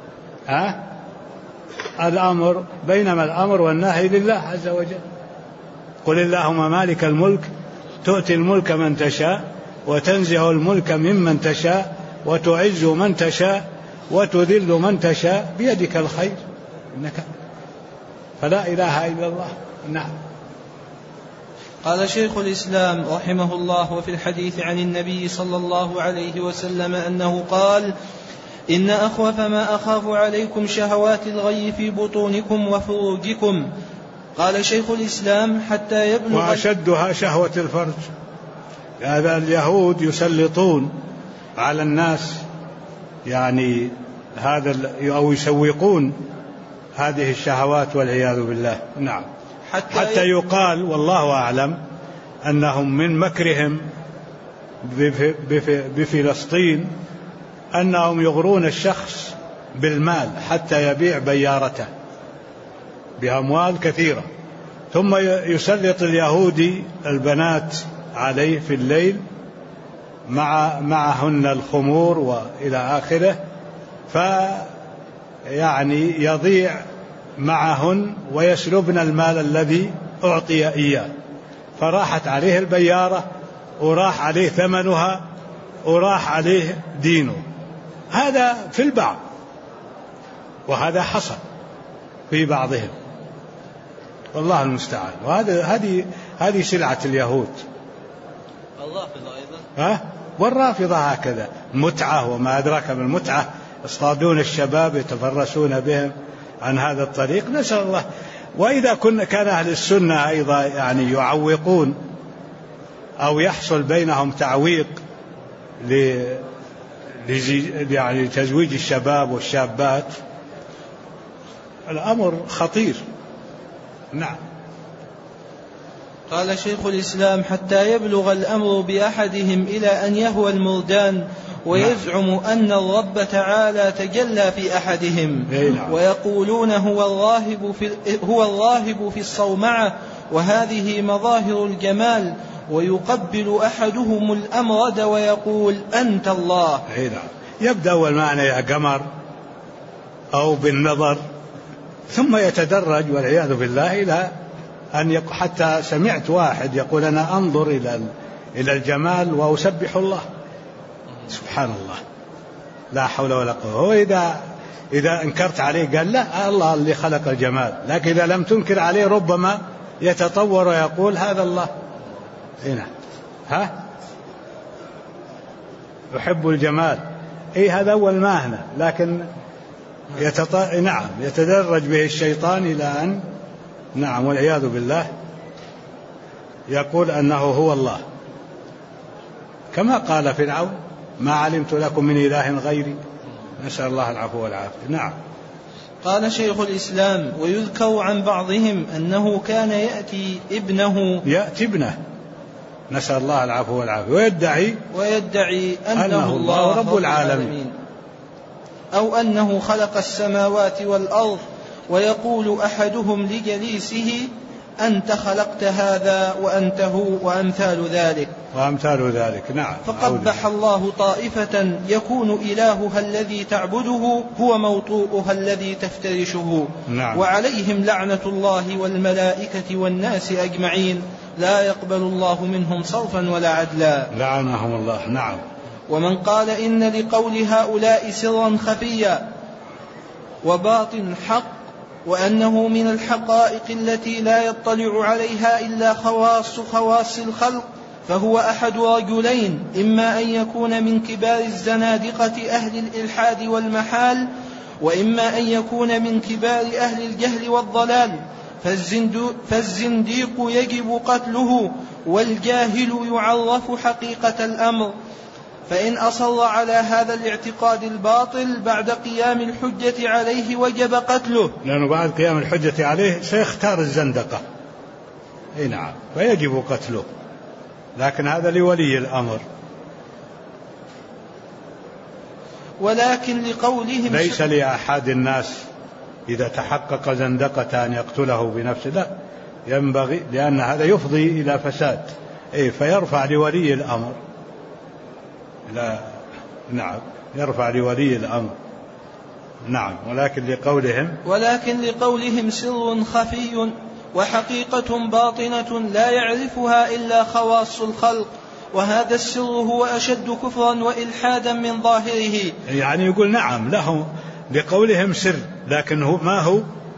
Speaker 1: الأمر بينما الأمر والنهي لله عز وجل. قل اللهم مالك الملك تؤتي الملك من تشاء وتنزع الملك ممن تشاء وتعز من تشاء وتذل من تشاء بيدك الخير إنك فلا إله إلا الله. نعم.
Speaker 3: قال شيخ الإسلام رحمه الله: وفي الحديث عن النبي صلى الله عليه وسلم أنه قال: إن أخوف ما أخاف عليكم شهوات الغي في بطونكم وفروجكم. قال شيخ الإسلام: حتى يبلغ،
Speaker 1: وأشدها شهوة الفرج. هذا اليهود يسلطون على الناس يعني هذا أو يسوقون هذه الشهوات والعياذ بالله. نعم. حتى يقال والله أعلم أنهم من مكرهم بفلسطين أنهم يغرون الشخص بالمال حتى يبيع بيارته بأموال كثيرة، ثم يسلط اليهودي البنات عليه في الليل معهن الخمور وإلى آخره، فيعني يضيع معهن ويسلبن المال الذي أعطي إياه، فراحت عليه البيارة وراح عليه ثمنها وراح عليه دينه. هذا في البعض، وهذا حصل في بعضهم، والله المستعان. هذه سلعة اليهود.
Speaker 3: الرافضة أيضا
Speaker 1: والرافضة هكذا، متعة وما أدراك من المتعة، يصطادون الشباب يتفرسون بهم عن هذا الطريق، نسأل الله. وإذا كان أهل السنة أيضا يعني يعوقون أو يحصل بينهم تعويق يعني تزويج الشباب والشابات، الأمر خطير. نعم.
Speaker 3: قال شيخ الإسلام: حتى يبلغ الأمر بأحدهم إلى أن يهوى المردان ويزعم أن الرب تعالى تجلى في أحدهم، ويقولون هو الراهب في الصومعة، وهذه مظاهر الجمال، ويقبل أحدهم الأمرد ويقول: أنت الله.
Speaker 1: يبدأ أول معنى يا قمر أو بالنظر، ثم يتدرج والعياذ بالله إلى أن حتى سمعت واحد يقول: أنا أنظر إلى الجمال وأسبح الله. سبحان الله، لا حول ولا قوة. هو إذا انكرت عليه قال: لا، الله اللي خلق الجمال. لكن إذا لم تنكر عليه ربما يتطور ويقول: هذا الله. هنا يحب الجمال، هذا أول ما هنا، لكن يتدرج به الشيطان إلى أن والعياذ بالله يقول أنه هو الله، كما قال فرعون: ما علمت لكم من إله غيري. نسأل الله العفو والعافية. نعم.
Speaker 3: قال شيخ الإسلام: ويذكر عن بعضهم أنه كان يأتي ابنه
Speaker 1: نسأل الله العفو والعافية، ويدعي
Speaker 3: أنه الله
Speaker 1: رب العالمين،
Speaker 3: أو أنه خلق السماوات والأرض، ويقول أحدهم لجليسه: أنت خلقت هذا وأنت هو، وأمثال ذلك.
Speaker 1: نعم.
Speaker 3: فقبح الله طائفة يكون إلهها الذي تعبده هو موطوءها الذي تفترشه.
Speaker 1: نعم.
Speaker 3: وعليهم لعنة الله والملائكة والناس أجمعين، لا يقبل الله منهم صرفا ولا عدلا.
Speaker 1: لعنهم الله. نعم.
Speaker 3: ومن قال إن لقول هؤلاء سرا خفيا وباطن حق، وأنه من الحقائق التي لا يطلع عليها إلا خواص الخلق، فهو أحد رجلين: إما أن يكون من كبار الزنادقة أهل الإلحاد والمحال، وإما أن يكون من كبار أهل الجهل والضلال، فالزنديق يجب قتله، والجاهل يعرف حقيقة الأمر. فإن أصر على هذا الاعتقاد الباطل بعد قيام الحجة عليه وجب قتله،
Speaker 1: لأنه بعد قيام الحجة عليه سيختار الزندقة. نعم، فيجب قتله، لكن هذا لولي الأمر.
Speaker 3: ولكن لقولهم
Speaker 1: ليس لأحد الناس إذا تحقق زندقة أن يقتله بنفسه، لا، ينبغي، لأن هذا يفضي إلى فساد. فيرفع لولي الأمر. لا، نعم، يرفع لولي الأمر. نعم. ولكن لقولهم
Speaker 3: سر خفي وحقيقة باطنة لا يعرفها إلا خواص الخلق، وهذا السر هو أشد كفرا وإلحادا من ظاهره.
Speaker 1: يعني يقول نعم له لقولهم سر، لكن ما هو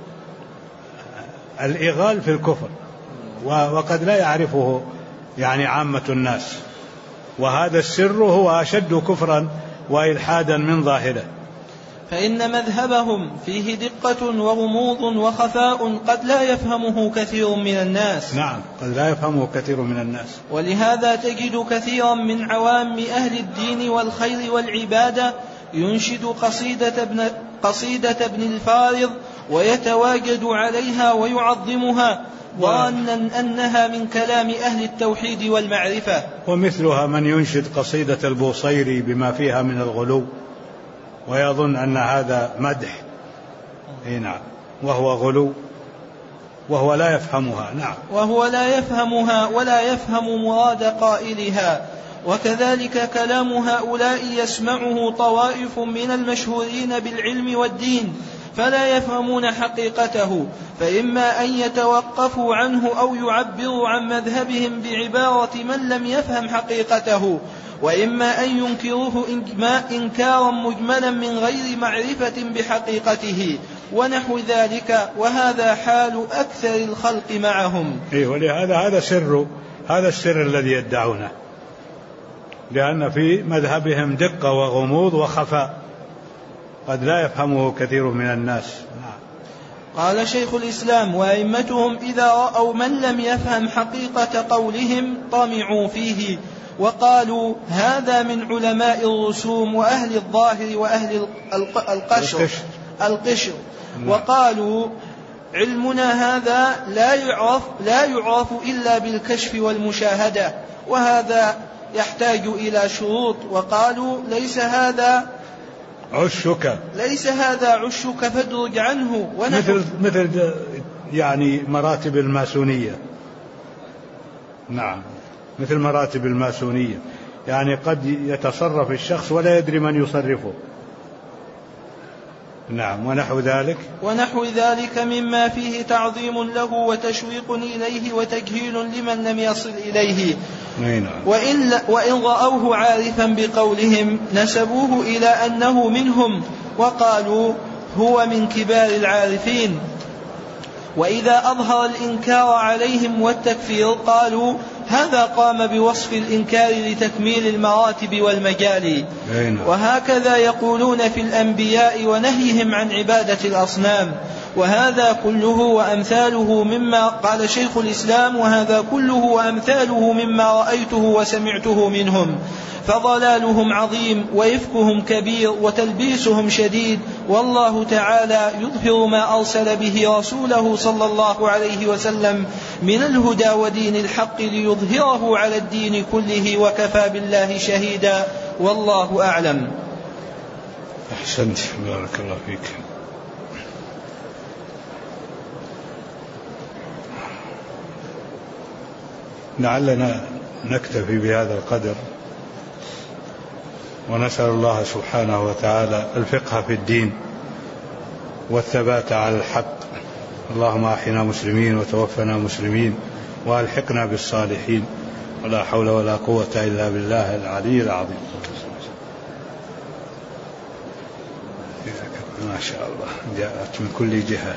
Speaker 1: الإغال في الكفر، وقد لا يعرفه يعني عامة الناس، وهذا السر هو أشد كفرا وإلحادا من ظاهره.
Speaker 3: فإن مذهبهم فيه دقة وغموض وخفاء قد لا يفهمه كثير من الناس.
Speaker 1: نعم، قد لا يفهمه كثير من الناس.
Speaker 3: ولهذا تجد كثيرا من عوام أهل الدين والخير والعبادة ينشد قصيدة ابن الفارض ويتواجد عليها ويعظمها، ظانا أنها من كلام أهل التوحيد والمعرفة.
Speaker 1: ومثلها من ينشد قصيدة البوصيري بما فيها من الغلو ويظن أن هذا مدح. نعم، وهو غلو، وهو لا يفهمها. نعم،
Speaker 3: وهو لا يفهمها ولا يفهم مراد قائلها. وكذلك كلام هؤلاء يسمعه طوائف من المشهورين بالعلم والدين فلا يفهمون حقيقته، فإما أن يتوقفوا عنه أو يعبروا عن مذهبهم بعبارة من لم يفهم حقيقته، وإما أن ينكروه إنكارا مجملا من غير معرفة بحقيقته ونحو ذلك، وهذا حال أكثر الخلق معهم.
Speaker 1: ولهذا هذا السر الذي يدعونه، لأن في مذهبهم دقة وغموض وخفاء قد لا يفهمه كثير من الناس.
Speaker 3: قال شيخ الإسلام: وأئمتهم إذا رأوا من لم يفهم حقيقة قولهم طمعوا فيه وقالوا هذا من علماء الرسوم وأهل الظاهر وأهل القشر وقالوا علمنا هذا لا يعرف إلا بالكشف والمشاهدة، وهذا يحتاج إلى شروط. وقالوا ليس هذا عشك فادرج عنه.
Speaker 1: مثل يعني مراتب الماسونية. نعم، مثل مراتب الماسونية، يعني قد يتصرف الشخص ولا يدري من يصرفه. نعم، ونحو ذلك
Speaker 3: مما فيه تعظيم له وتشويق إليه وتجهيل لمن لم يصل إليه. وإن رأوه عارفا بقولهم نسبوه إلى أنه منهم وقالوا هو من كبار العارفين. وإذا أظهر الإنكار عليهم والتكفير قالوا هذا قام بوصف الإنكار لتكميل المراتب والمجال. وهكذا يقولون في الأنبياء ونهيهم عن عبادة الأصنام. وهذا كله وأمثاله مما قال شيخ الإسلام: وهذا كله وأمثاله مما رأيته وسمعته منهم، فضلالهم عظيم وإفكهم كبير وتلبيسهم شديد، والله تعالى يظهر ما أرسل به رسوله صلى الله عليه وسلم من الهدى ودين الحق ليظهره على الدين كله، وكفى بالله شهيدا، والله أعلم.
Speaker 1: أحسنت، بارك الله فيك. لعلنا نكتفي بهذا القدر، ونسأل الله سبحانه وتعالى الفقه في الدين والثبات على الحق. اللهم أحينا مسلمين وتوفنا مسلمين وألحقنا بالصالحين، ولا حول ولا قوة إلا بالله العلي العظيم. ما شاء الله جاءت من كل جهة.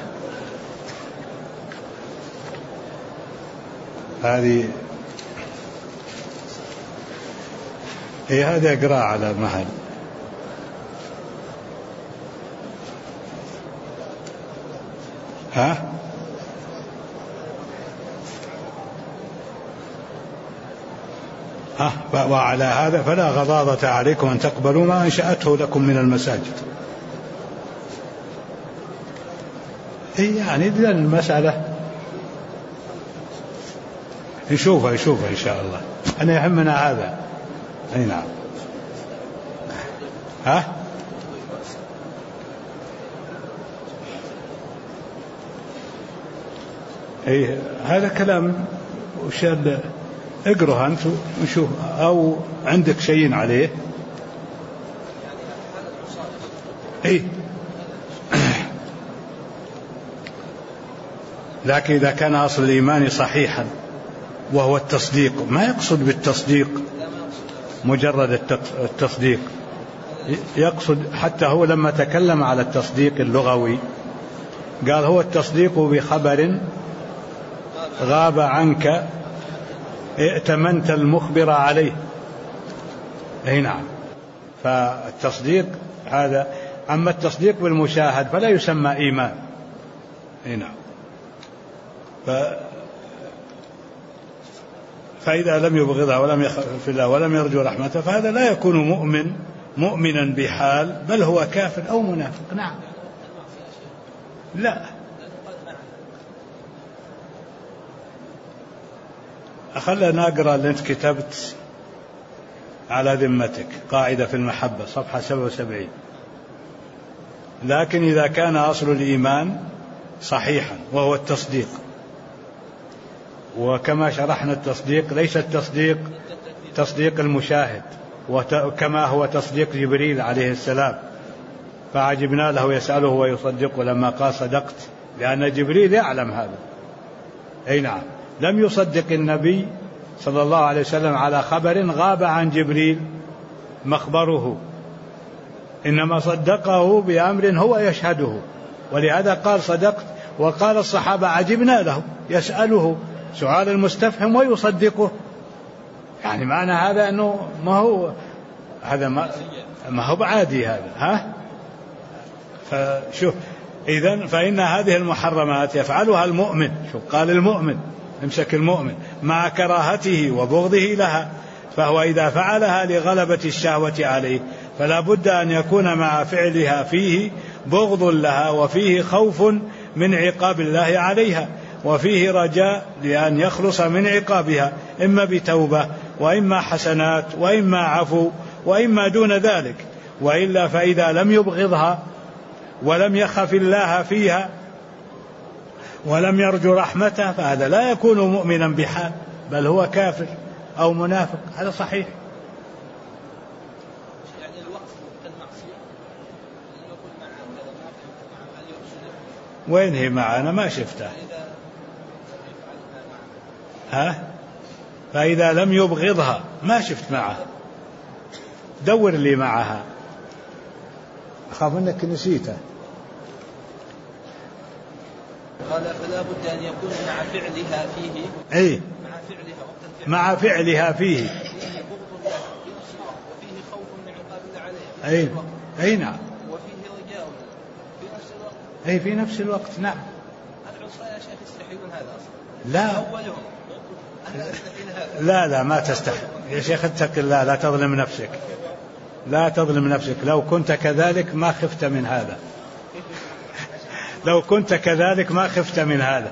Speaker 1: هذا إقراء على مهل. وعلى هذا فلا غضاضة عليكم أن تقبلوا ما أنشأته لكم من المساجد. يعني إذن المسألة نشوفها إن شاء الله. أنا يهمنا هذا. أي نعم. هذا كلام وشال. اقرأ أنت وشوف، أو عندك شيء عليه. لكن إذا كان أصل الإيمان صحيحا وهو التصديق، ما يقصد بالتصديق مجرد التصديق، يقصد حتى هو لما تكلم على التصديق اللغوي قال هو التصديق بخبر غاب عنك ائتمنت المخبر عليه. نعم، فالتصديق هذا. أما التصديق بالمشاهد فلا يسمى إيمان. نعم. فإذا لم يبغضها ولم يخف الله ولم يرجو رحمته فهذا لا يكون مؤمنا بحال، بل هو كافر أو منافق. نعم. لا، خلنا نقرأ اللي أنت كتبت على ذمتك، قاعدة في المحبة صفحة 77. لكن إذا كان أصل الإيمان صحيحا وهو التصديق، وكما شرحنا التصديق ليس التصديق تصديق المشاهد، وكما هو تصديق جبريل عليه السلام، فعجبنا له يسأله ويصدقه لما قال صدقت، لأن جبريل يعلم هذا. نعم، لم يصدق النبي صلى الله عليه وسلم على خبر غاب عن جبريل مخبره، إنما صدقه بأمر هو يشهده، ولهذا قال صدقت. وقال الصحابة عجبنا له يسأله سؤال المستفهم ويصدقه. يعني معنى هذا أنه ما هو بعادي هذا. فشوف، إذن فإن هذه المحرمات يفعلها المؤمن، شوف قال المؤمن، امسك المؤمن، مع كراهته وبغضه لها، فهو إذا فعلها لغلبة الشهوة عليه فلا بد أن يكون مع فعلها فيه بغض لها، وفيه خوف من عقاب الله عليها، وفيه رجاء لأن يخلص من عقابها، إما بتوبة وإما حسنات وإما عفو وإما دون ذلك. وإلا فإذا لم يبغضها ولم يخف الله فيها ولم يرجو رحمته فهذا لا يكون مؤمنا بحال، بل هو كافر أو منافق. هذا صحيح.
Speaker 3: يعني الوقت كالمعصية
Speaker 1: وين هي معنا؟ ما شفتها. فإذا لم يبغضها ما شفت معه، دور لي معها، أخاف أنك نسيته.
Speaker 3: قال فلا بد أن يكون مع فعلها فيه.
Speaker 1: أي
Speaker 3: مع فعلها
Speaker 1: فيه
Speaker 3: بغض الله وفيه خوف من عقاب الله عليه.
Speaker 1: أي نعم.
Speaker 3: وفيه رجاء في نفس الوقت.
Speaker 1: أي في نفس الوقت نعم.
Speaker 3: العصاة يا شيخ يستحيلون هذا أصلا.
Speaker 1: لا
Speaker 3: أولهم
Speaker 1: لا ما تستحي يا شيخ، اتق الله، لا تظلم نفسك، لا تظلم نفسك. لو كنت كذلك ما خفت من هذا، لو كنت كذلك ما خفت من هذا.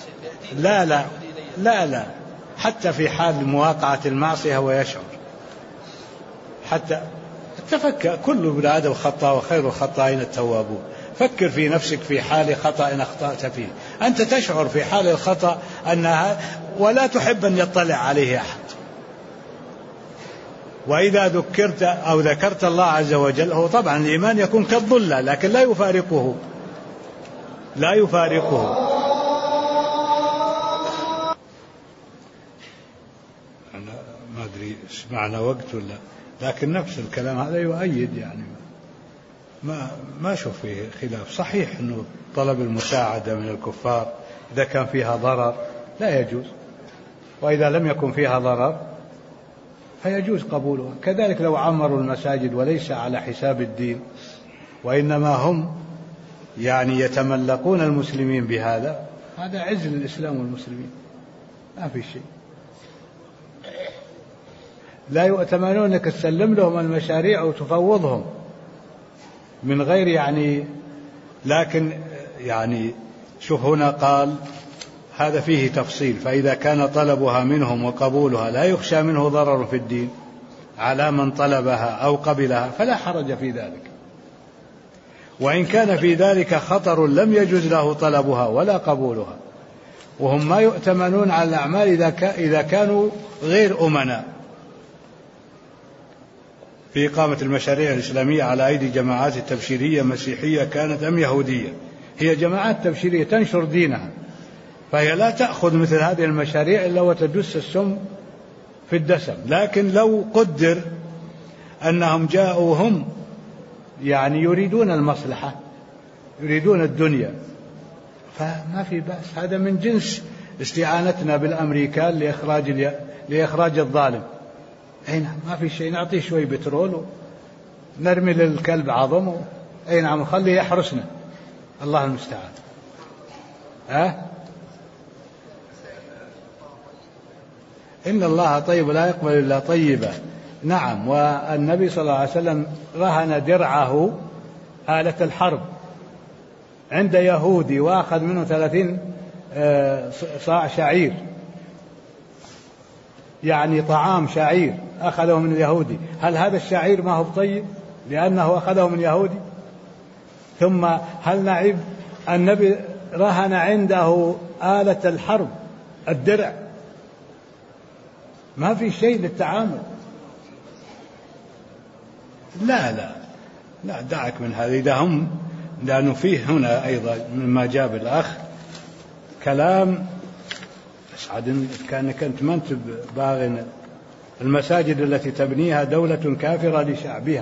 Speaker 1: لا حتى في حال مواقعة المعصية هو يشعر. حتى تفكر، كل ابن آدم خطأ وخير الخطائين التوابون. فكر في نفسك في حال خطأ أخطأت فيه، أنت تشعر في حال الخطأ أنها ولا تحب أن يطلع عليه أحد. وإذا ذكرت أو ذكرت الله عز وجل، هو طبعا الإيمان يكون كالظلة لكن لا يفارقه. أنا ما أدري معنى وقت ولا، لكن نفس الكلام هذا يؤيد، يعني ما أشوف فيه خلاف. صحيح أنه طلب المساعدة من الكفار إذا كان فيها ضرر لا يجوز، وإذا لم يكن فيها ضرر فيجوز قبولها. كذلك لو عمروا المساجد وليس على حساب الدين، وإنما هم يعني يتملقون المسلمين بهذا، هذا عز للإسلام والمسلمين، ما في شيء. لا يؤتمنون أنك تسلم لهم المشاريع وتفوضهم من غير يعني. لكن يعني شوف هنا قال هذا فيه تفصيل، فإذا كان طلبها منهم وقبولها لا يخشى منه ضرر في الدين على من طلبها أو قبلها فلا حرج في ذلك. وإن كان في ذلك خطر لم يجوز له طلبها ولا قبولها. وهم ما يؤتمنون على الأعمال إذا كانوا غير أمناء. في إقامة المشاريع الإسلامية على أيدي جماعات تبشيرية مسيحية كانت أم يهودية، هي جماعات تبشيرية تنشر دينها، فهي لا تأخذ مثل هذه المشاريع إلا وتدس السم في الدسم. لكن لو قدر أنهم جاءوا هم يعني يريدون المصلحة، يريدون الدنيا، فما في بأس. هذا من جنس استعانتنا بالأمريكان لإخراج الظالم. أي نعم ما في شيء، نعطيه شوي بترول ونرمي للكلب عظم، أي نعم نخليه يحرسنا، الله المستعان. إن الله طيب لا يقبل إلا طيبا. نعم. والنبي صلى الله عليه وسلم رهن درعه آلة الحرب عند يهودي وأخذ منه 30 صاع شعير، يعني طعام شعير أخذه من اليهودي. هل هذا الشعير ما هو طيب لأنه أخذه من يهودي؟ ثم هل نعيب النبي رهن عنده آلة الحرب الدرع، ما في شيء للتعامل. لا دعك من هذا. إذا هم، لأنه فيه هنا أيضا مما جاب الأخ كلام أسعد كأنك أنت ما أنت باغن. المساجد التي تبنيها دولة كافرة لشعبها.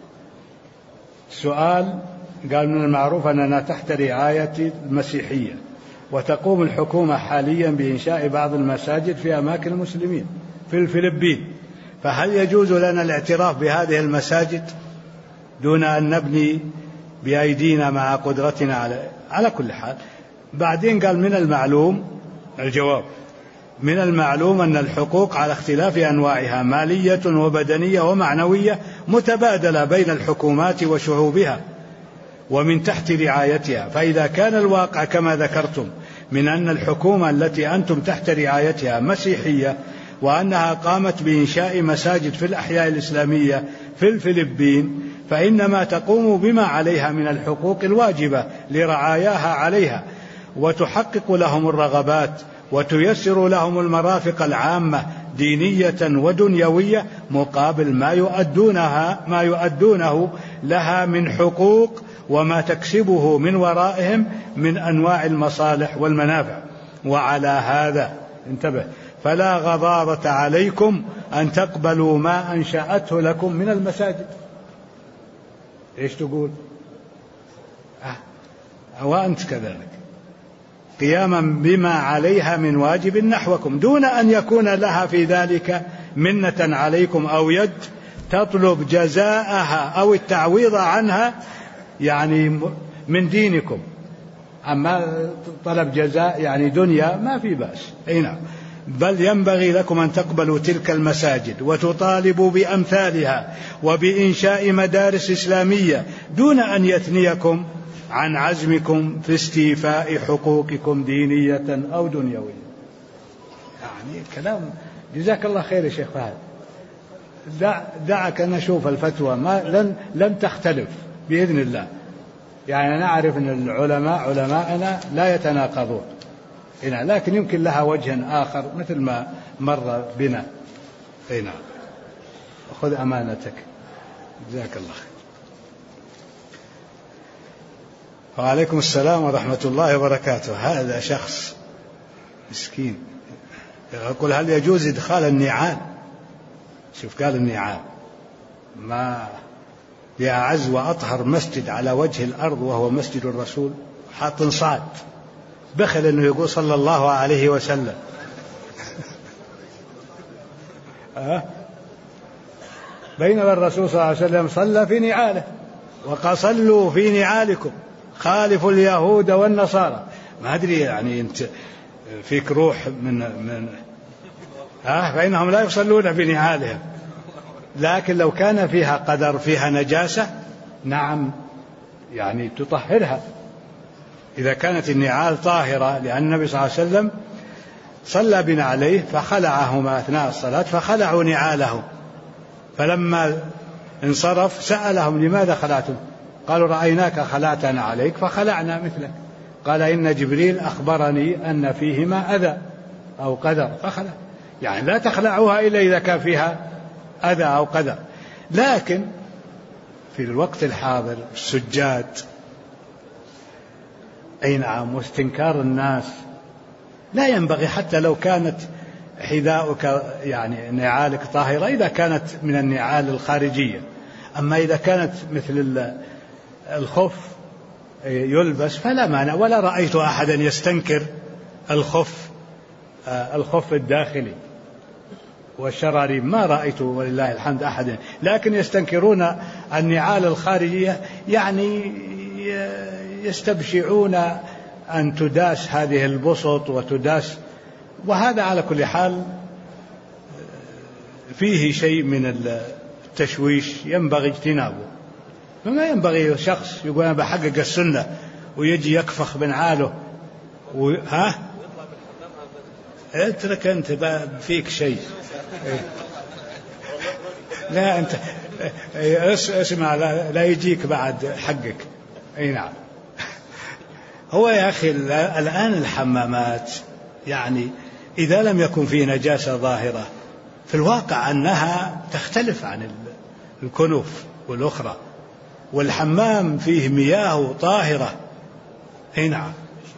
Speaker 1: السؤال قال من المعروف أننا تحت رعاية المسيحية، وتقوم الحكومة حاليا بإنشاء بعض المساجد في أماكن المسلمين في الفلبين، فهل يجوز لنا الاعتراف بهذه المساجد دون أن نبني بأيدينا مع قدرتنا على كل حال. بعدين قال من المعلوم الجواب من المعلوم أن الحقوق على اختلاف أنواعها مالية وبدنية ومعنوية متبادلة بين الحكومات وشعوبها ومن تحت رعايتها. فإذا كان الواقع كما ذكرتم من أن الحكومة التي أنتم تحت رعايتها مسيحية وأنها قامت بإنشاء مساجد في الأحياء الإسلامية في الفلبين، فإنما تقوم بما عليها من الحقوق الواجبة لرعاياها عليها، وتحقق لهم الرغبات وتيسر لهم المرافق العامة دينية ودنيوية مقابل ما يؤدونه لها من حقوق وما تكسبه من ورائهم من أنواع المصالح والمنافع. وعلى هذا انتبه فلا غضاضة عليكم أن تقبلوا ما أنشأته لكم من المساجد. إيش تقول؟ وأنت كذلك قياما بما عليها من واجب نحوكم دون أن يكون لها في ذلك منة عليكم أو يد تطلب جزاءها أو التعويض عنها يعني من دينكم. أما طلب جزاء يعني دنيا ما في بأس. نعم. بل ينبغي لكم أن تقبلوا تلك المساجد وتطالبوا بأمثالها وبإنشاء مدارس إسلامية دون أن يثنيكم عن عزمكم في استيفاء حقوقكم دينية أو دنيوية. يعني كلام جزاك الله خير يا شيخ فهد. دعك نشوف الفتوى لن تختلف بإذن الله. يعني نعرف أن العلماء علماءنا لا يتناقضون، لكن يمكن لها وجه آخر مثل ما مر بنا. نعم. خذ أمانتك جزاك الله خير. وعليكم السلام ورحمة الله وبركاته. هذا شخص مسكين يقول هل يجوز إدخال النعال؟ شوف قال النعال ما بأعز وأطهر مسجد على وجه الأرض وهو مسجد الرسول، حاط صاد بخل أنه يقول صلى الله عليه وسلم. بينما الرسول صلى الله عليه وسلم صلى في نعاله وقال صلوا في نعالكم خالفوا اليهود والنصارى. ما أدري يعني أنت فيك روح من فإنهم لا يصلون في نعالهم. لكن لو كان فيها قدر فيها نجاسة نعم يعني تطهرها إذا كانت النعال طاهرة، لأن النبي صلى الله عليه وسلم صلى بنا عليه فخلعهما أثناء الصلاة فخلعوا نعالهم، فلما انصرف سألهم لماذا خلعتم؟ قالوا رأيناك خلعتنا عليك فخلعنا مثلك. قال إن جبريل أخبرني أن فيهما أذى أو قدر فخلع. يعني لا تخلعوها إلا إذا كان فيها أذى أو قدر. لكن في الوقت الحاضر السجاد نعم واستنكار الناس لا ينبغي، حتى لو كانت حذاؤك يعني نعالك طاهرة إذا كانت من النعال الخارجية. أما إذا كانت مثل الخف يلبس فلا مانع، ولا رأيت أحدا يستنكر الخف الداخلي والشراريب، ما رأيت ولله الحمد أحدا، لكن يستنكرون النعال الخارجية، يعني يستبشعون أن تداس هذه البسط وتداس. وهذا على كل حال فيه شيء من التشويش ينبغي اجتنابه. فما ينبغي شخص يقول أنا بحقق السنة ويجي يكفخ بنعاله اترك أنت فيك شيء. لا أنت اسمع لا يجيك بعد حقك. نعم. هو يا أخي الآن الحمامات يعني إذا لم يكن فيه نجاسة ظاهرة في الواقع أنها تختلف عن الكنوف والأخرى، والحمام فيه مياه طاهرة. نعم.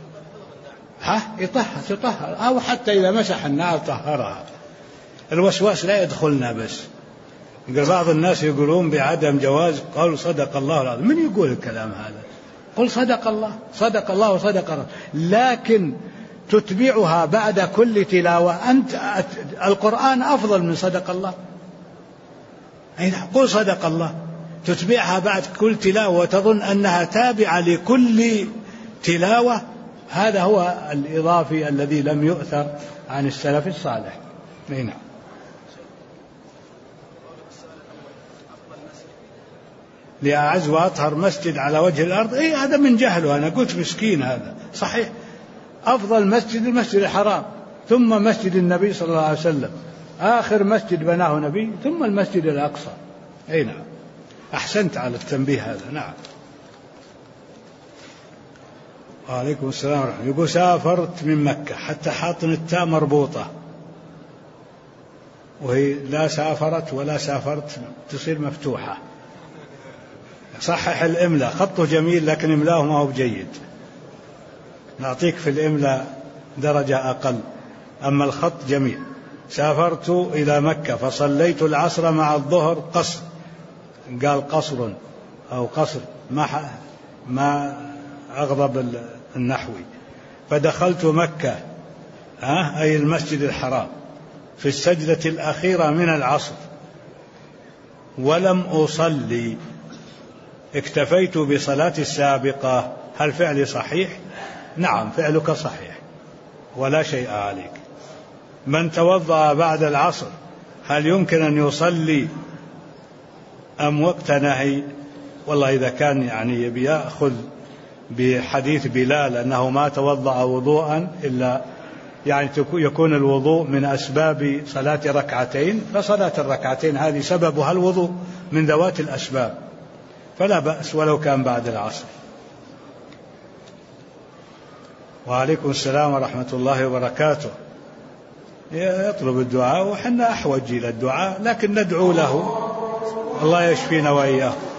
Speaker 1: يطهر أو حتى إذا مسح النار طهرها. الوسواس لا يدخلنا بس. بعض الناس يقولون بعدم جواز، قالوا صدق الله العظيم. من يقول الكلام هذا؟ قل صدق الله وصدق الله، لكن تتبعها بعد كل تلاوة. أنت القرآن أفضل من صدق الله. قل صدق الله،
Speaker 4: تتبعها بعد كل تلاوة وتظن أنها تابعة لكل تلاوة، هذا هو الإضافي الذي لم يؤثر عن السلف الصالح. نعم. لأعز وأطهر مسجد على وجه الأرض، هذا من جهله، أنا قلت مسكين هذا. صحيح أفضل مسجد المسجد الحرام، ثم مسجد النبي صلى الله عليه وسلم، آخر مسجد بناه نبي، ثم المسجد الأقصى. نعم، أحسنت على التنبيه هذا. نعم. وعليكم السلام ورحمة الله. يقول سافرت من مكة حتى حاطن التاء مربوطة، وهي لا سافرت ولا سافرت، تصير مفتوحة. صحح الإملاء، خطه جميل لكن إملاؤه ما هو بجيد، نعطيك في الإملاء درجة أقل، أما الخط جميل. سافرت إلى مكة فصليت العصر مع الظهر قصر، قال قصر أو قصر، ما أغضب النحوي. فدخلت مكة أي المسجد الحرام في السجدة الأخيرة من العصر ولم أصلي، اكتفيت بصلاة السابقة، هل فعلي صحيح؟ نعم، فعلك صحيح ولا شيء عليك. من توضأ بعد العصر هل يمكن أن يصلي أم وقت نهي؟ والله إذا كان يعني بيأخذ بحديث بلال أنه ما توضأ وضوءا إلا يعني يكون الوضوء من أسباب صلاة ركعتين، فصلاة الركعتين هذه سببها الوضوء من ذوات الأسباب، فلا بأس ولو كان بعد العصر. وعليكم السلام ورحمة الله وبركاته. يطلب الدعاء وحنا أحوج إلى الدعاء، لكن ندعو له الله يشفينا وإياه.